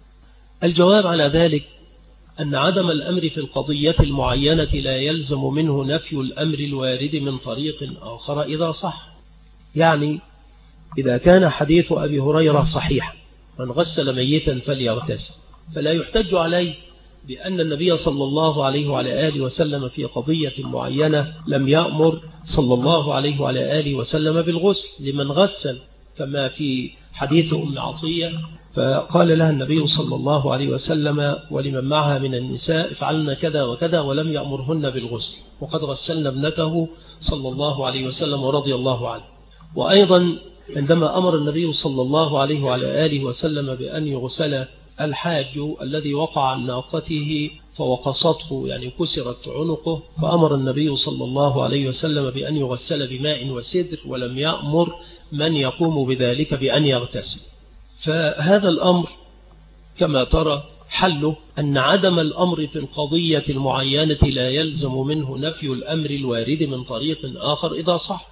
الجواب على ذلك أن عدم الأمر في القضية المعينة لا يلزم منه نفي الأمر الوارد من طريق آخر إذا صح. يعني إذا كان حديث أبي هريرة صحيحا: من غسل ميتا فليغتسل، فلا يحتج عليه بأن النبي صلى الله عليه وعلى آله وسلم في قضية معينة لم يأمر صلى الله عليه وعلى آله وسلم بالغسل لمن غسل، كما في حديث أم عطية فقال لها النبي صلى الله عليه وسلم ولمن معها من النساء: افعلن كذا وكذا، ولم يأمرهن بالغسل، وقد غسلن ابنته صلى الله عليه وسلم ورضي الله عنه. وأيضا عندما أمر النبي صلى الله عليه وعلى آله وسلم بأن يغسل الحاج الذي وقع عن ناقته فوقصته، يعني كسرت عنقه، فأمر النبي صلى الله عليه وسلم بأن يغسل بماء وسدر، ولم يأمر من يقوم بذلك بأن يغتسل. فهذا الأمر كما ترى حله أن عدم الأمر في القضية المعينة لا يلزم منه نفي الأمر الوارد من طريق آخر إذا صح.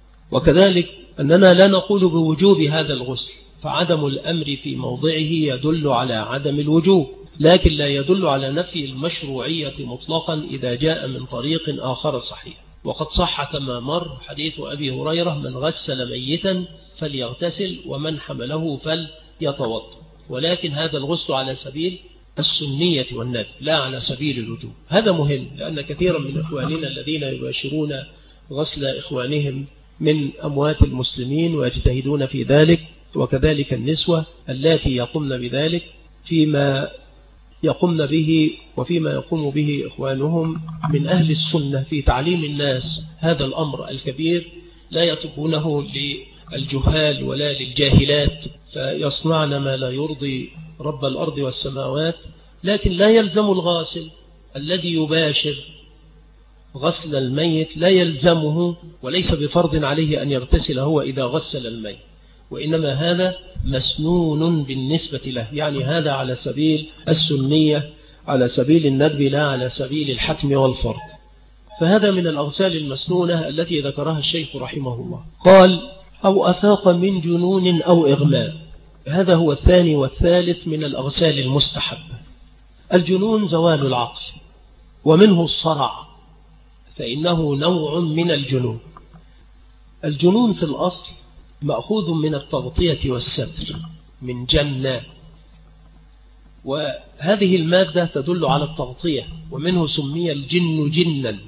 وكذلك أننا لا نقول بوجوب هذا الغسل، فعدم الأمر في موضعه يدل على عدم الوجوب، لكن لا يدل على نفي المشروعية مطلقا إذا جاء من طريق آخر صحيح. وقد صح كما مر حديث أبي هريرة: من غسل ميتا فليغتسل ومن حمله فليتوضأ، ولكن هذا الغسل على سبيل السنية والندب لا على سبيل الوجوب. هذا مهم، لأن كثيرا من إخواننا الذين يباشرون غسل إخوانهم من أموات المسلمين ويجتهدون في ذلك، وكذلك النسوة التي يقومن بذلك، فيما يقومن به وفيما يقوم به إخوانهم من أهل السنة في تعليم الناس هذا الأمر الكبير، لا يتركونه للجهال ولا للجاهلات فيصنعن ما لا يرضي رب الأرض والسماوات. لكن لا يلزم الغاسل الذي يباشر غسل الميت، لا يلزمه وليس بفرض عليه أن يغتسل هو إذا غسل الميت، وإنما هذا مسنون بالنسبة له، يعني هذا على سبيل السنية، على سبيل الندب، لا على سبيل الحتم والفرض. فهذا من الأغسال المسنونة التي ذكرها الشيخ رحمه الله. قال: أو أفاق من جنون أو إغماء. هذا هو الثاني والثالث من الأغسال المستحبة. الجنون زوال العقل، ومنه الصرع، فإنه نوع من الجنون. الجنون في الأصل مأخوذ من التغطية والستر، من جنة، وهذه المادة تدل على التغطية، ومنه سمي الجن جنا.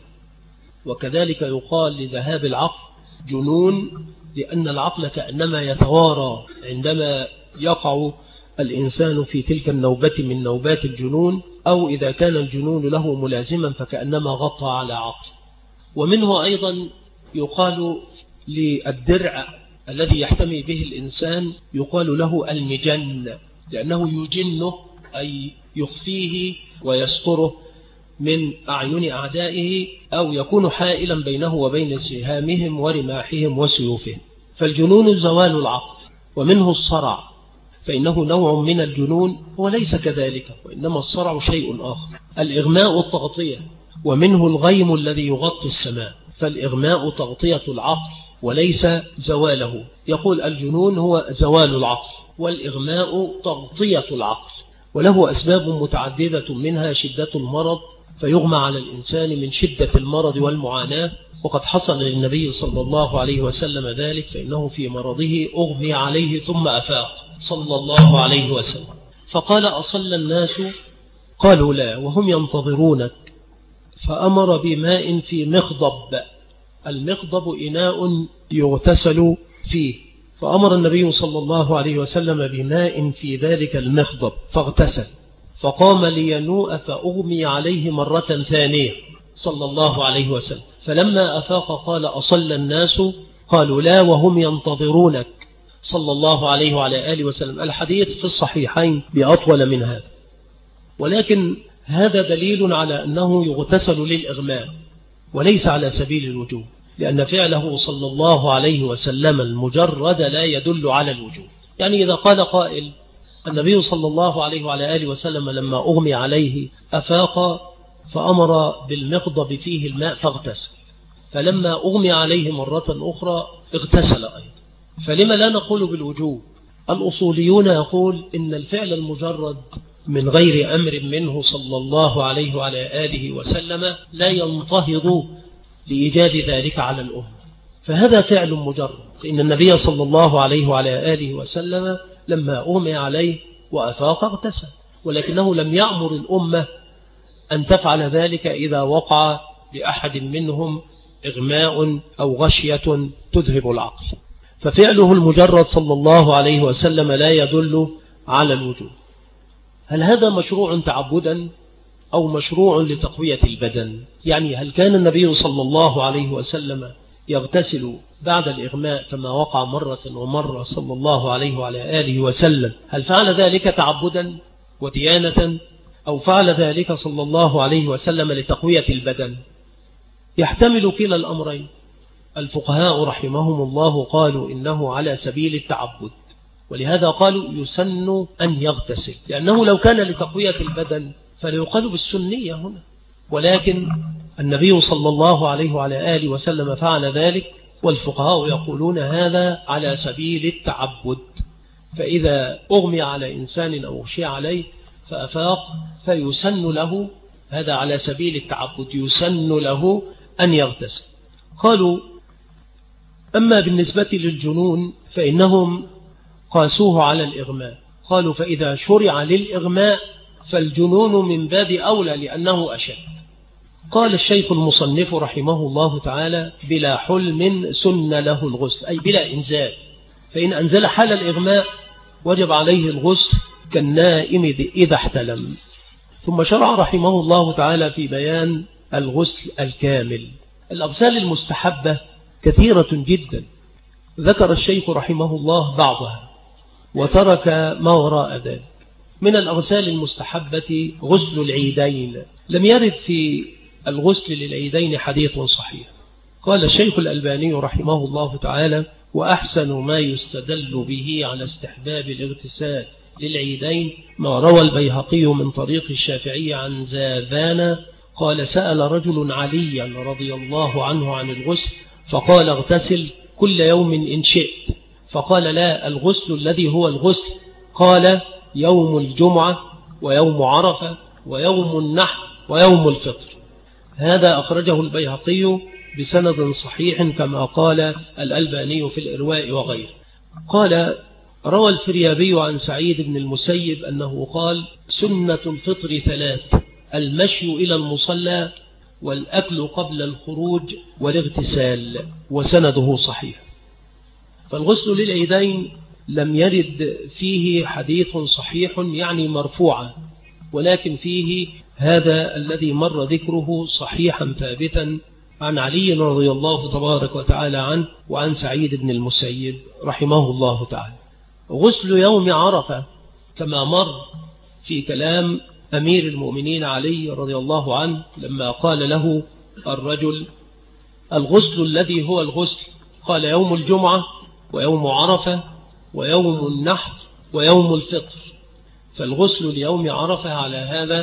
وكذلك يقال لذهاب العقل جنون، لأن العقل كأنما يتوارى عندما يقع الإنسان في تلك النوبة من نوبات الجنون، أو إذا كان الجنون له ملازما فكأنما غطى على عقل. ومنه أيضا يقال للدرع الذي يحتمي به الإنسان يقال له المجن، لأنه يجنه أي يخفيه ويستره من أعين أعدائه، أو يكون حائلا بينه وبين سهامهم ورماحهم وسيوفهم. فالجنون زوال العقل. ومنه الصرع، فإنه نوع من الجنون وليس كذلك، وإنما الصرع شيء آخر. الإغماء التغطية، ومنه الغيم الذي يغطي السماء، فالإغماء تغطية العقل وليس زواله. يقول الجنون هو زوال العقل، والإغماء تغطية العقل، وله أسباب متعددة، منها شدة المرض، فيغمى على الإنسان من شدة المرض والمعاناة، وقد حصل للنبي صلى الله عليه وسلم ذلك، فإنه في مرضه أغمي عليه ثم أفاق صلى الله عليه وسلم، فقال: أصلى الناس؟ قالوا: لا، وهم ينتظرونك. فأمر بماء في مخضب. المخضب إناء يغتسل فيه، فأمر النبي صلى الله عليه وسلم بماء في ذلك المخضب فاغتسل، فقام لينوء فأغمي عليه مرة ثانية صلى الله عليه وسلم. فلما أفاق قال: أصلى الناس؟ قالوا: لا، وهم ينتظرونك صلى الله عليه وعلى آله وسلم. الحديث في الصحيحين بأطول من هذا، ولكن هذا دليل على أنه يغتسل للإغماء وليس على سبيل الوجوب، لأن فعله صلى الله عليه وسلم المجرد لا يدل على الوجوب. يعني إذا قال قائل: النبي صلى الله عليه وعلى آله وسلم لما أغمي عليه أفاق فأمر بالمقضب فيه الماء فاغتسل، فلما أغمي عليه مرة أخرى اغتسل أيضا، فلما لا نقول بالوجوب؟ الأصوليون يقول إن الفعل المجرد من غير أمر منه صلى الله عليه وعلى آله وسلم لا ينتهض لإيجاد ذلك على الأمة، فهذا فعل مجرد. فإن النبي صلى الله عليه وعلى آله وسلم لما أغمي عليه وأفاق اغتسل، ولكنه لم يأمر الأمة أن تفعل ذلك إذا وقع لأحد منهم إغماء أو غشية تذهب العقل، ففعله المجرد صلى الله عليه وسلم لا يدل على الوجوب. هل هذا مشروع تعبدا أو مشروع لتقوية البدن؟ يعني هل كان النبي صلى الله عليه وسلم يغتسل بعد الإغماء كما وقع مرة ومرة صلى الله عليه وعلى آله وسلم؟ هل فعل ذلك تعبدا وديانة، أو فعل ذلك صلى الله عليه وسلم لتقوية البدن؟ يحتمل كلا الأمرين. الفقهاء رحمهم الله قالوا إنه على سبيل التعبد، ولهذا قالوا يسن أن يغتسل، لأنه لو كان لتقوية البدن فليقال بالسنية هنا، ولكن النبي صلى الله عليه وعلى آله وسلم فعل ذلك، والفقهاء يقولون هذا على سبيل التعبد. فإذا أغمي على إنسان أو أغشي عليه فأفاق فيسن له، هذا على سبيل التعبد، يسن له أن يغتسل. قالوا: أما بالنسبة للجنون فإنهم قاسوه على الإغماء، قالوا: فإذا شرع للإغماء فالجنون من باب أولى لأنه أشد. قال الشيخ المصنف رحمه الله تعالى: بلا حلم سن له الغسل، أي بلا إنزال، فإن أنزل حال الإغماء وجب عليه الغسل كالنائم إذا احتلم. ثم شرع رحمه الله تعالى في بيان الغسل الكامل. الأغسال المستحبة كثيرة جدا، ذكر الشيخ رحمه الله بعضها وترك ما وراء ذلك. من الأغسال المستحبة غسل العيدين. لم يرد في الغسل للعيدين حديث صحيح. قال الشيخ الألباني رحمه الله تعالى: وأحسن ما يستدل به على استحباب الاغتسال للعيدين ما روى البيهقي من طريق الشافعي عن زاذان قال: سأل رجل عليا رضي الله عنه عن الغسل فقال: اغتسل كل يوم إن شئت. فقال: لا، الغسل الذي هو الغسل. قال: يوم الجمعة ويوم عرفة ويوم النحر ويوم الفطر. هذا أخرجه البيهقي بسند صحيح كما قال الألباني في الإرواء وغيره. قال: روى الفريابي عن سعيد بن المسيب أنه قال: سنة الفطر 3: المشي إلى المصلى والأكل قبل الخروج والاغتسال، وسنده صحيح. فالغسل للعيدين لم يرد فيه حديث صحيح يعني مرفوعا، ولكن فيه هذا الذي مر ذكره صحيحا ثابتا عن علي رضي الله تبارك وتعالى عنه وعن سعيد بن المسيب رحمه الله تعالى. غسل يوم عرفة كما مر في كلام أمير المؤمنين علي رضي الله عنه لما قال له الرجل: الغسل الذي هو الغسل؟ قال: يوم الجمعة ويوم عرفة ويوم النحر ويوم الفطر. فالغسل ليوم عرفة على هذا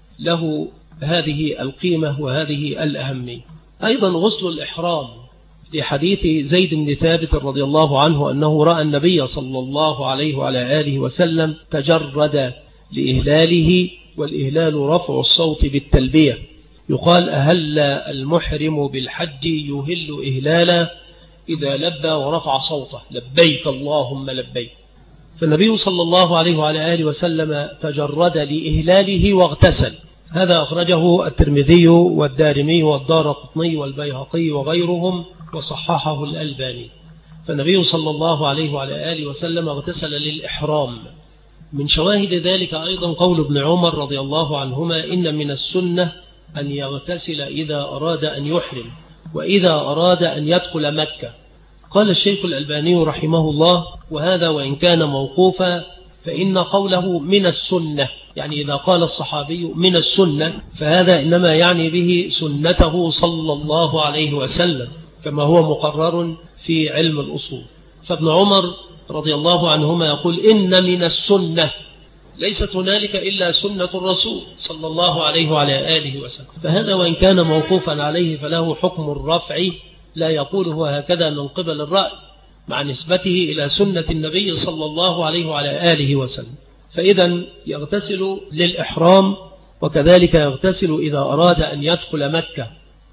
له هذه القيمة وهذه الأهمية. أيضا غسل الإحرام لحديث زيد بن ثابت رضي الله عنه أنه رأى النبي صلى الله عليه وعلى آله وسلم تجرد لإهلاله، والإهلال رفع الصوت بالتلبية. يقال: أهل المحرم بالحج يهل إهلالا إذا لبى ورفع صوته: لبيك اللهم لبيك. فالنبي صلى الله عليه وعلى آله وسلم تجرد لإهلاله واغتسل. هذا أخرجه الترمذي والدارمي والدارقطني والبيهقي وغيرهم وصححه الألباني. فالنبي صلى الله عليه وعلى آله وسلم اغتسل للإحرام. من شواهد ذلك أيضا قول ابن عمر رضي الله عنهما: إن من السنة أن يغتسل إذا أراد أن يحرم وإذا أراد أن يدخل مكة. قال الشيخ الألباني رحمه الله: وهذا وإن كان موقوفا فإن قوله من السنة، يعني إذا قال الصحابي من السنة فهذا إنما يعني به سنته صلى الله عليه وسلم كما هو مقرر في علم الأصول. فابن عمر رضي الله عنهما يقول: إن من السنة، ليست هنالك إلا سنة الرسول صلى الله عليه وعلى آله وسلم. فهذا وإن كان موقوفا عليه فله حكم الرفع، لا يقوله هكذا من قبل الرأي مع نسبته إلى سنة النبي صلى الله عليه وعلى آله وسلم. فإذا يغتسل للإحرام، وكذلك يغتسل إذا أراد أن يدخل مكة.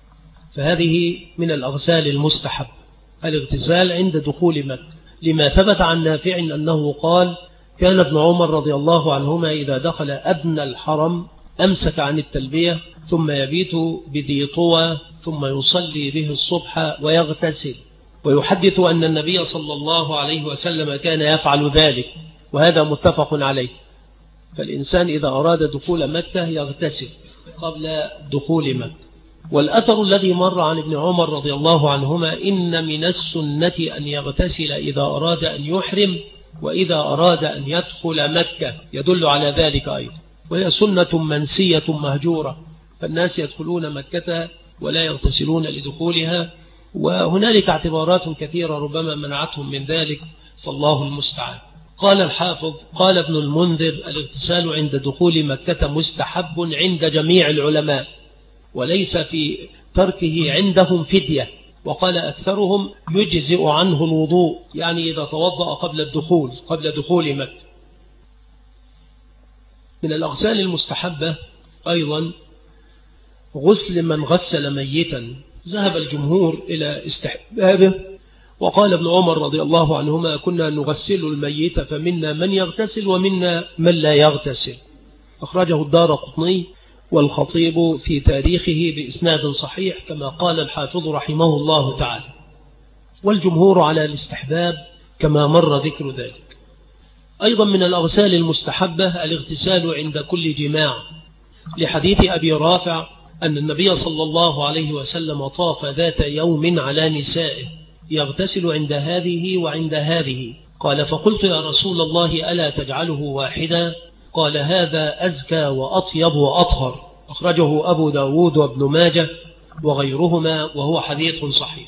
فهذه من الأغسال المستحب الاغتسال عند دخول مكة، لما ثبت عن نافع أنه قال: كان ابن عمر رضي الله عنهما إذا دخل أدنى الحرم أمسك عن التلبية ثم يبيت بذي طوى ثم يصلي به الصبح ويغتسل، ويحدث أن النبي صلى الله عليه وسلم كان يفعل ذلك، وهذا متفق عليه. فالإنسان إذا أراد دخول مكة يغتسل قبل دخول مكة. والأثر الذي مر عن ابن عمر رضي الله عنهما: إن من السنة أن يغتسل إذا أراد أن يحرم وإذا أراد أن يدخل مكة، يدل على ذلك أيضا. وهي سنة منسية مهجورة، فالناس يدخلون مكة ولا يغتسلون لدخولها، وهنالك اعتبارات كثيرة ربما منعتهم من ذلك، فالله المستعان. قال الحافظ: قال ابن المنذر: الاغتسال عند دخول مكة مستحب عند جميع العلماء، وليس في تركه عندهم فدية. وقال أكثرهم: يجزئ عنه الوضوء، يعني إذا توضأ قبل دخول مكة. من الأغسال المستحبة أيضا غسل من غسل ميتا. ذهب الجمهور إلى استحبابه، وقال ابن عمر رضي الله عنهما: كنا نغسل الميت فمنا من يغتسل ومنا من لا يغتسل. أخرجه الدارقطني والخطيب في تاريخه بإسناد صحيح كما قال الحافظ رحمه الله تعالى، والجمهور على الاستحباب كما مر ذكر ذلك. أيضا من الأغسال المستحبة الاغتسال عند كل جماع، لحديث أبي رافع أن النبي صلى الله عليه وسلم طاف ذات يوم على نسائه يغتسل عند هذه وعند هذه، قال فقلت يا رسول الله ألا تجعله واحدا؟ قال هذا أزكى وأطيب وأطهر. أخرجه أبو داود وابن ماجه وغيرهما وهو حديث صحيح.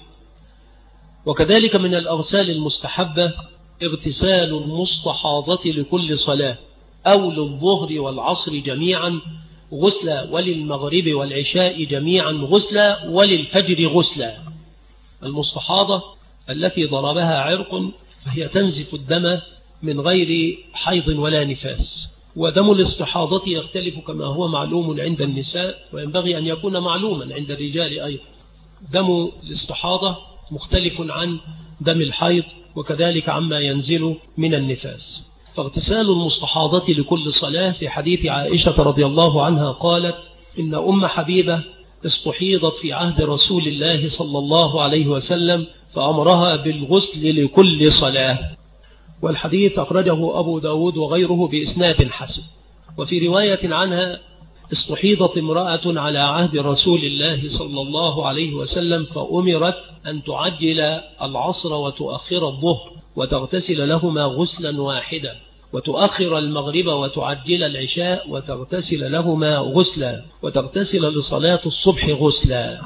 وكذلك من الأغسال المستحبة اغتسال المستحاضة لكل صلاة، أو للظهر والعصر جميعا غسلا، وللمغرب والعشاء جميعا غسلا، وللفجر غسلا. المستحاضة التي ضربها عرق فهي تنزف الدم من غير حيض ولا نفاس، ودم الاستحاضة يختلف كما هو معلوم عند النساء، وينبغي أن يكون معلوما عند الرجال أيضا. دم الاستحاضة مختلف عن دم الحيض، وكذلك عما ينزل من النفاس. فاغتسال المستحاضة لكل صلاة، في حديث عائشة رضي الله عنها قالت إن أم حبيبة استحيضت في عهد رسول الله صلى الله عليه وسلم فأمرها بالغسل لكل صلاة. والحديث أخرجه أبو داود وغيره بإسناد حسن. وفي رواية عنها استحيضت امرأة على عهد رسول الله صلى الله عليه وسلم فأمرت أن تعجل العصر وتؤخر الظهر وتغتسل لهما غسلا واحدا، وتؤخر المغرب وتعجل العشاء وتغتسل لهما غسلا، وتغتسل لصلاة الصبح غسلا.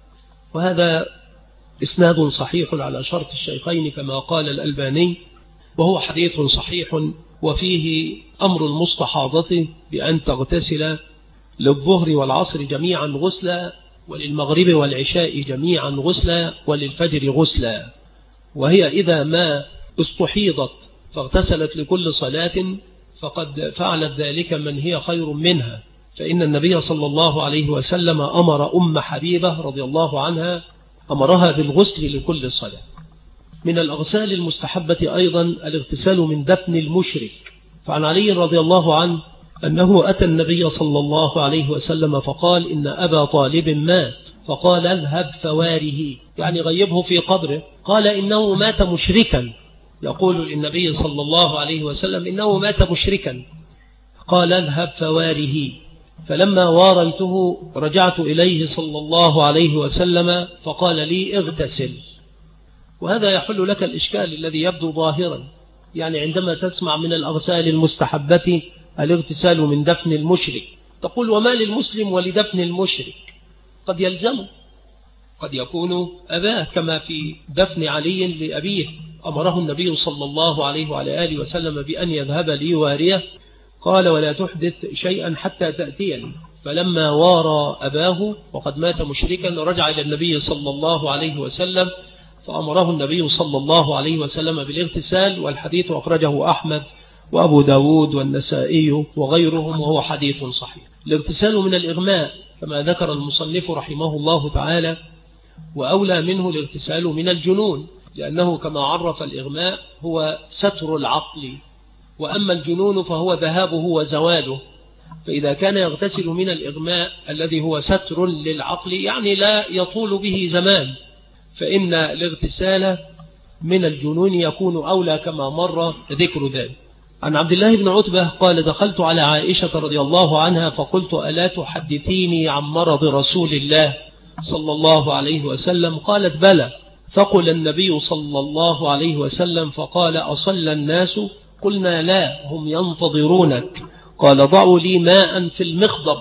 وهذا إسناد صحيح على شرط الشيخين كما قال الألباني، وهو حديث صحيح، وفيه أمر المستحاضة بأن تغتسل للظهر والعصر جميعا غسلا، وللمغرب والعشاء جميعا غسلا، وللفجر غسلا. وهي إذا ما استحيضت فاغتسلت لكل صلاة فقد فعلت ذلك من هي خير منها، فإن النبي صلى الله عليه وسلم أمر أم حبيبة رضي الله عنها أمرها بالغسل لكل صلاة. من الأغسال المستحبة أيضا الاغتسال من دفن المشرك، فعن علي رضي الله عنه أنه أتى النبي صلى الله عليه وسلم فقال إن أبا طالب مات، فقال اذهب فواره، يعني غيبه في قبره. قال إنه مات مشركا، يقول للنبي صلى الله عليه وسلم إنه مات مشركا. قال اذهب فواره. فلما واريته رجعت إليه صلى الله عليه وسلم فقال لي اغتسل. وهذا يحل لك الإشكال الذي يبدو ظاهرا، يعني عندما تسمع من الأغسال المستحبة الاغتسال من دفن المشرك تقول وما للمسلم ولدفن المشرك؟ قد يلزم، قد يكون أباه، كما في دفن علي لأبيه أمره النبي صلى الله عليه وعلى آله وسلم بأن يذهب ليواريه، قال ولا تحدث شيئا حتى تأتيني. فلما وارى أباه وقد مات مشركا رجع إلى النبي صلى الله عليه وسلم فأمره النبي صلى الله عليه وسلم بالاغتسال. والحديث أخرجه أحمد وأبو داود والنسائي وغيرهم وهو حديث صحيح. الاغتسال من الإغماء كما ذكر المصنف رحمه الله تعالى، وأولى منه الاغتسال من الجنون، لأنه كما عرف الإغماء هو ستر العقل، وأما الجنون فهو ذهابه وزواله. فإذا كان يغتسل من الإغماء الذي هو ستر للعقل يعني لا يطول به زمان، فإن الاغتسال من الجنون يكون أولى كما مر ذكر ذلك. عن عبد الله بن عتبة قال دخلت على عائشة رضي الله عنها فقلت ألا تحدثيني عن مرض رسول الله صلى الله عليه وسلم؟ قالت بلى. فقل النبي صلى الله عليه وسلم فقال أصلى الناس؟ قلنا لا هم ينتظرونك. قال ضعوا لي ماء في المخضب،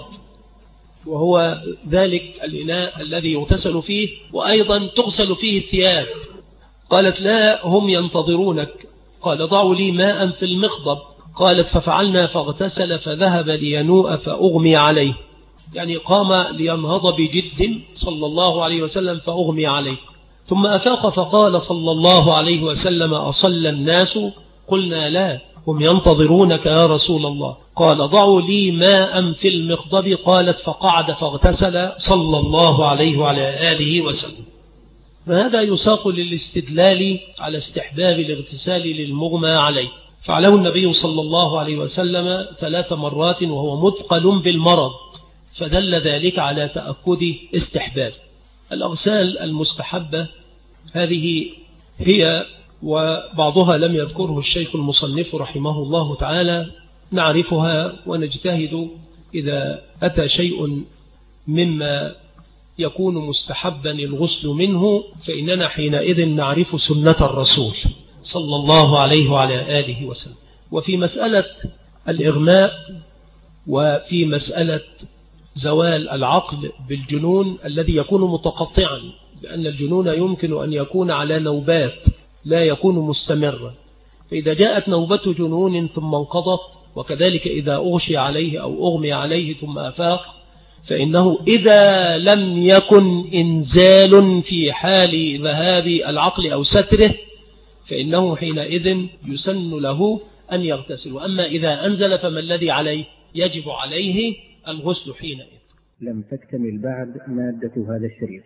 وهو ذلك الإناء الذي يغتسل فيه وأيضا تغسل فيه الثياب. قالت لا هم ينتظرونك. قال ضعوا لي ماء في المخضب. قالت ففعلنا فاغتسل فذهب لينوء فأغمي عليه، يعني قام لينهض بجد صلى الله عليه وسلم فأغمي عليه. ثم أفاق فقال صلى الله عليه وسلم أصلى الناس؟ قلنا لا هم ينتظرونك يا رسول الله. قال ضعوا لي ماء في المخضب. قالت فقعد فاغتسل صلى الله عليه وعلى آله وسلم. فهذا يساق للاستدلال على استحباب الاغتسال للمغمى عليه، فعله النبي صلى الله عليه وسلم 3 مرات وهو مثقل بالمرض، فدل ذلك على تأكد استحباب. الأغسال المستحبة هذه هي، وبعضها لم يذكره الشيخ المصنف رحمه الله تعالى، نعرفها ونجتهد إذا أتى شيء مما يكون مستحبا الغسل منه، فإننا حينئذ نعرف سنة الرسول صلى الله عليه وعلى آله وسلم. وفي مسألة الإغماء وفي مسألة زوال العقل بالجنون الذي يكون متقطعا، لأن الجنون يمكن أن يكون على نوبات لا يكون مستمرا، فإذا جاءت نوبة جنون ثم انقضت، وكذلك إذا أغشي عليه أو أغمي عليه ثم أفاق، فإنه إذا لم يكن إنزال في حال ذهاب العقل أو ستره فإنه حينئذ يسن له أن يغتسل. وأما إذا أنزل فما الذي عليه؟ يجب عليه الغسل حينئذ. لم تكتمل بعد مادة هذا الشريط،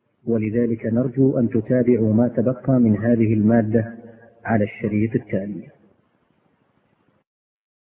ولذلك نرجو أن تتابعوا ما تبقى من هذه المادة على الشريط التالي.